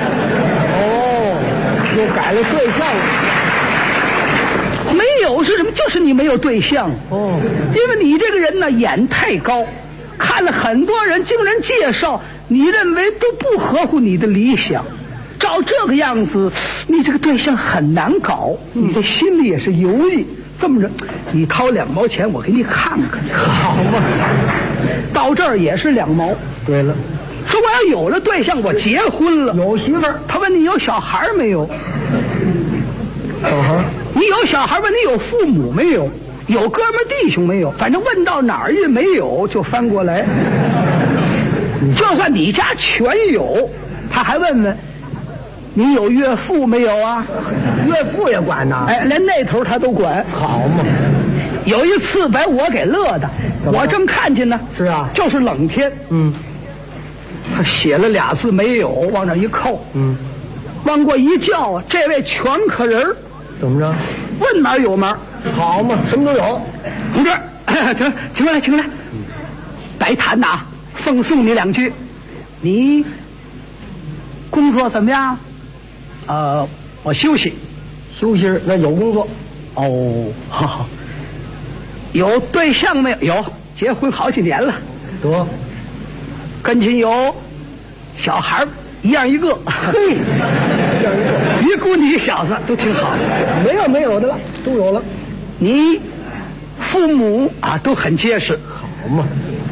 又改了对象了。 没有是什么？就是你没有对象。因为你这个人呢，眼太高，看了很多人经人介绍，你认为都不合乎你的理想。照这个样子，你这个对象很难搞，你的心里也是犹豫。这么着，你掏2毛钱，我给你看看，好吗？到这儿也是2毛。 对了， 说我要有了对象，我结婚了， 有媳妇儿。 他问你有小孩没有？ 小孩？ 你有小孩？问你有父母没有？有哥们弟兄没有？反正问到哪儿也没有，就翻过来。就算你家全有，他还问问你有岳父没有啊？ 岳父也管呐？ 连那头他都管。 好嘛！ 有一次把我给乐的，我正看见呢。 是啊， 就是冷天。他写了2字没有，往那一扣。往过一叫，这位全可人儿。 怎么着？ 问哪有门？ 好嘛，什么都有。 同志，请过来，请过来。白谈呐，奉送你2句。你工作怎么样？我休息。 休息那有工作。 好。有对象没有？有，结婚好几年了。 得。 跟前有小孩一样一个。 嘿，一样一个。 一姑你小子都挺好。 没有的了，都有了。 你父母都很结实。 好嘛。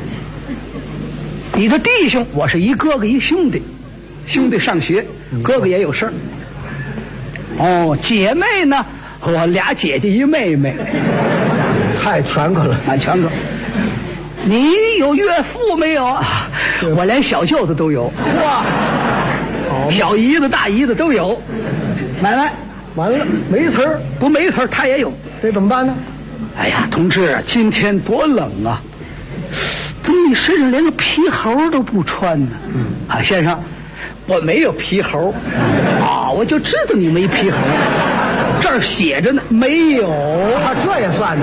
你的弟兄，我是一哥哥一兄弟，兄弟上学，哥哥也有事儿。姐妹呢？我俩姐姐一妹妹。 太全可了， 蛮全可。你有岳父没有？我连小舅子都有。哇，小姨子、大姨子都有。买卖完了，没词儿， 不没词儿，他也有， 这怎么办呢？ 哎呀，同志，今天多冷啊！怎么你身上连个皮猴都不穿呢？先生，我没有皮猴。我就知道你没皮猴。这儿写着呢，没有。 这也算呢。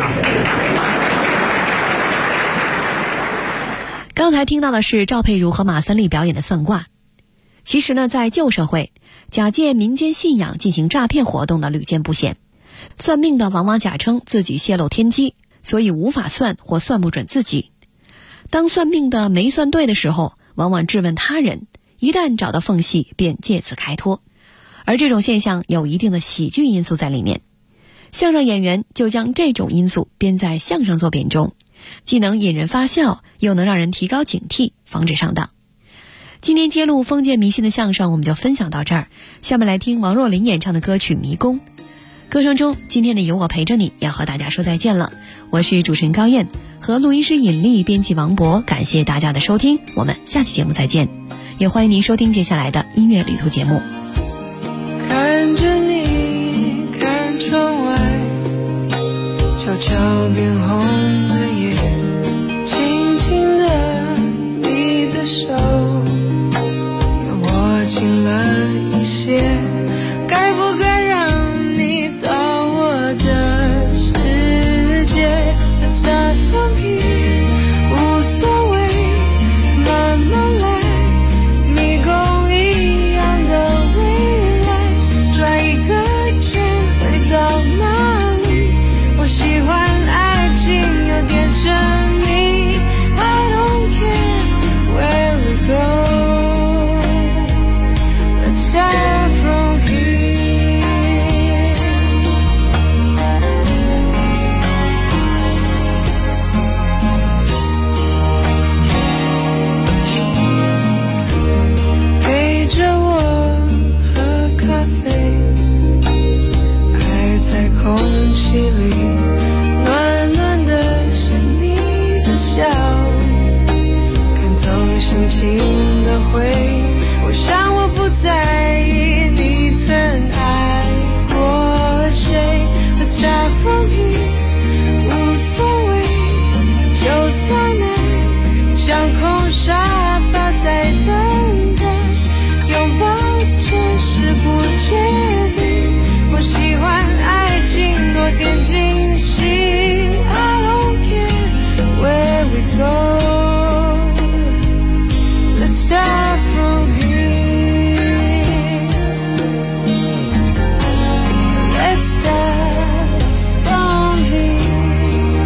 刚才听到的是赵佩茹和马三立表演的算卦。其实呢，在旧社会，假借民间信仰进行诈骗活动的屡见不鲜。算命的往往假称自己泄露天机，所以无法算或算不准自己。当算命的没算对的时候，往往质问他人，一旦找到缝隙便借此开脱。而这种现象有一定的喜剧因素在里面，相声演员就将这种因素编在相声作品中，既能引人发笑，又能让人提高警惕，防止上当。今天揭露封建迷信的相声我们就分享到这儿，下面来听王若琳演唱的歌曲《迷宫》。歌声中，今天的有我陪着你要和大家说再见了，我是主持人高燕，和录音师尹丽，编辑王博，感谢大家的收听，我们下期节目再见，也欢迎您收听接下来的音乐旅途节目。 看着你看窗外，悄悄变红的眼，轻轻的你的手又握紧了一些，该不该让你到我的世界？ Let's start from here， 无所谓，慢慢来，迷宫一样的未来，转一个圈回到哪里？我喜欢爱情有点神秘 I don't care where we go， Let's start from here。 陪着我喝咖啡，爱在空气里，暖暖的是你的笑，赶走心情的灰，我想我不在意你曾爱过谁。 惊喜。I don't care where we go. Let's start from here. Let's start from here.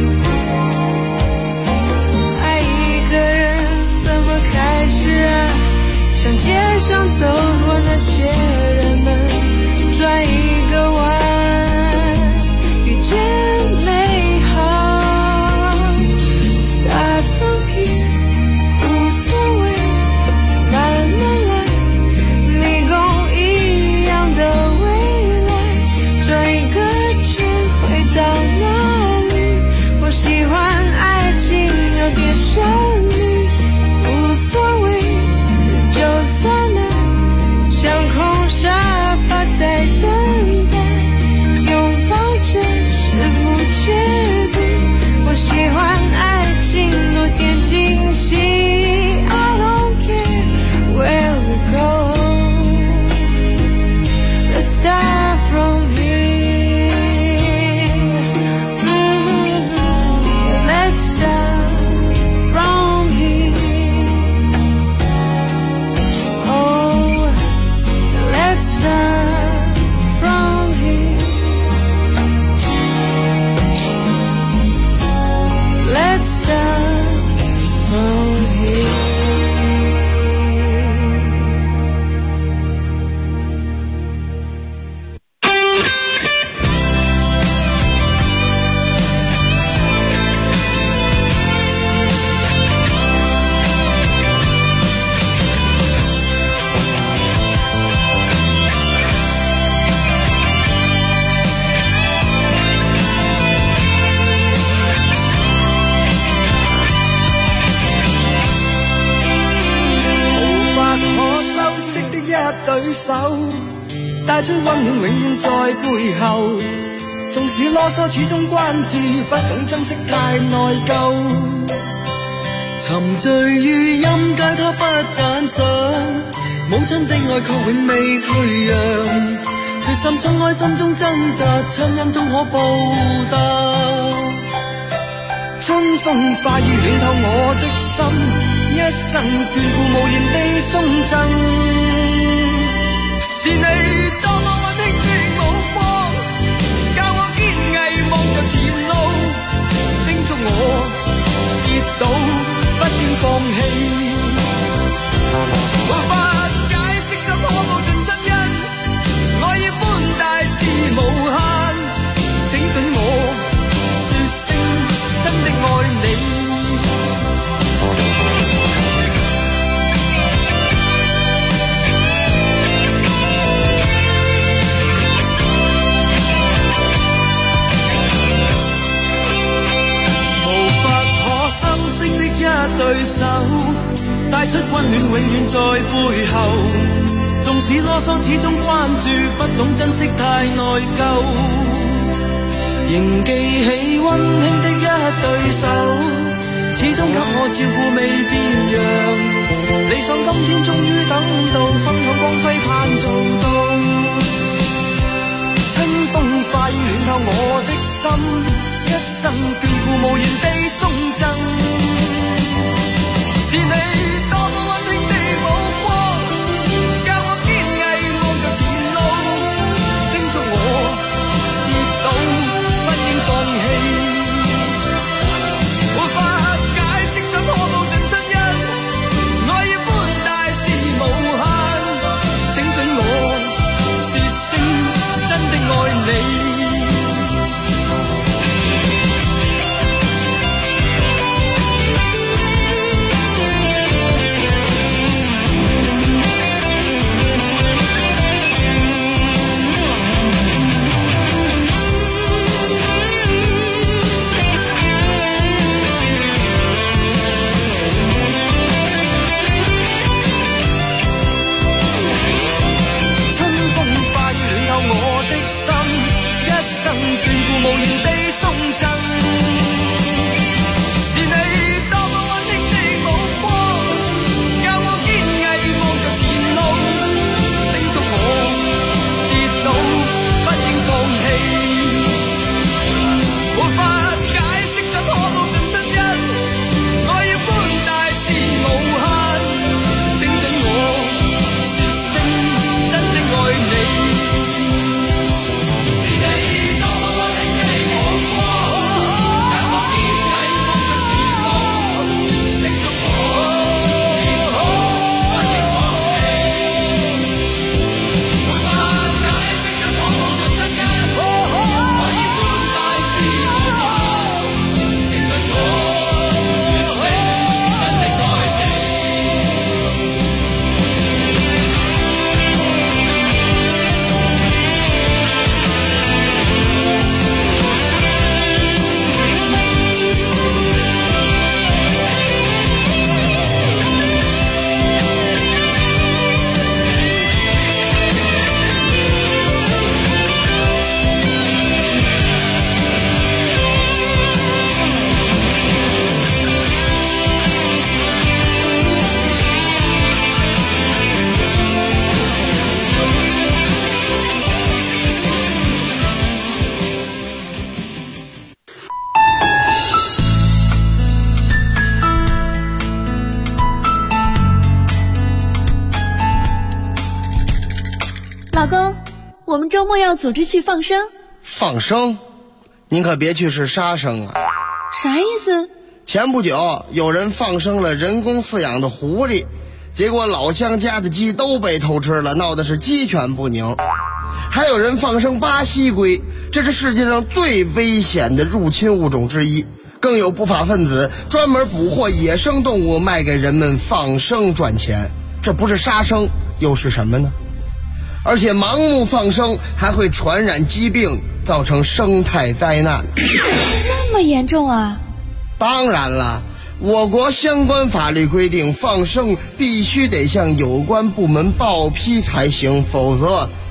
爱一个人怎么开始啊？像街上走过那些人们，转一个弯，遇见美好。Start from here， 无所谓，慢慢来，迷宫一样的未来，转一个圈回到哪里？我喜欢爱情有点神秘，无所谓，就算了，像空沙发在等待，拥抱着是不确定。我喜欢爱情多点惊喜。I don't care where we go. Let's start from here. Let's start from here. Oh, let's start from here. Let's start from here. 對手帶出溫暖，永遠在背後。縱使囉嗦，始終關注，不懂珍惜，太內疚。沉醉於音階，他不讚賞。母親的愛卻永未退讓，決心衝開心中掙扎，親恩終可報答。春風化雨暖透我的心，一生眷顧無言地送贈。是你多麼溫馨的目光，教我堅毅望着前路，叮囑我跌倒不應放棄。無法解釋怎可報盡真恩，愛意寬大是無限，請准我說聲真的愛你。對手帶出溫暖，永遠在背後。縱使囉嗦，始終關注，不懂珍惜，太內疚。仍記起溫馨的一對手，始終給我照顧未變樣。理想今天終於等到，分享光輝盼做到。春風化雨暖透我的心，一生眷顧無言地送贈。是你多麼溫馨的目光，教我堅毅望着前路，叮囑我跌倒不應放棄。無法解釋怎可報盡真恩，愛意寬大是無限，請准我說聲真的愛你。 老公，我们周末要组织去放生。 放生？您可别去是杀生啊！ 啥意思？ 前不久有人放生了人工饲养的狐狸，结果老乡家的鸡都被偷吃了，闹的是鸡犬不宁。还有人放生巴西龟，这是世界上最危险的入侵物种之一。更有不法分子专门捕获野生动物卖给人们放生赚钱，这不是杀生又是什么呢？而且盲目放生还会传染疾病，造成生态灾难。 这么严重啊？ 当然了，我国相关法律规定，放生必须得向有关部门报批才行，否则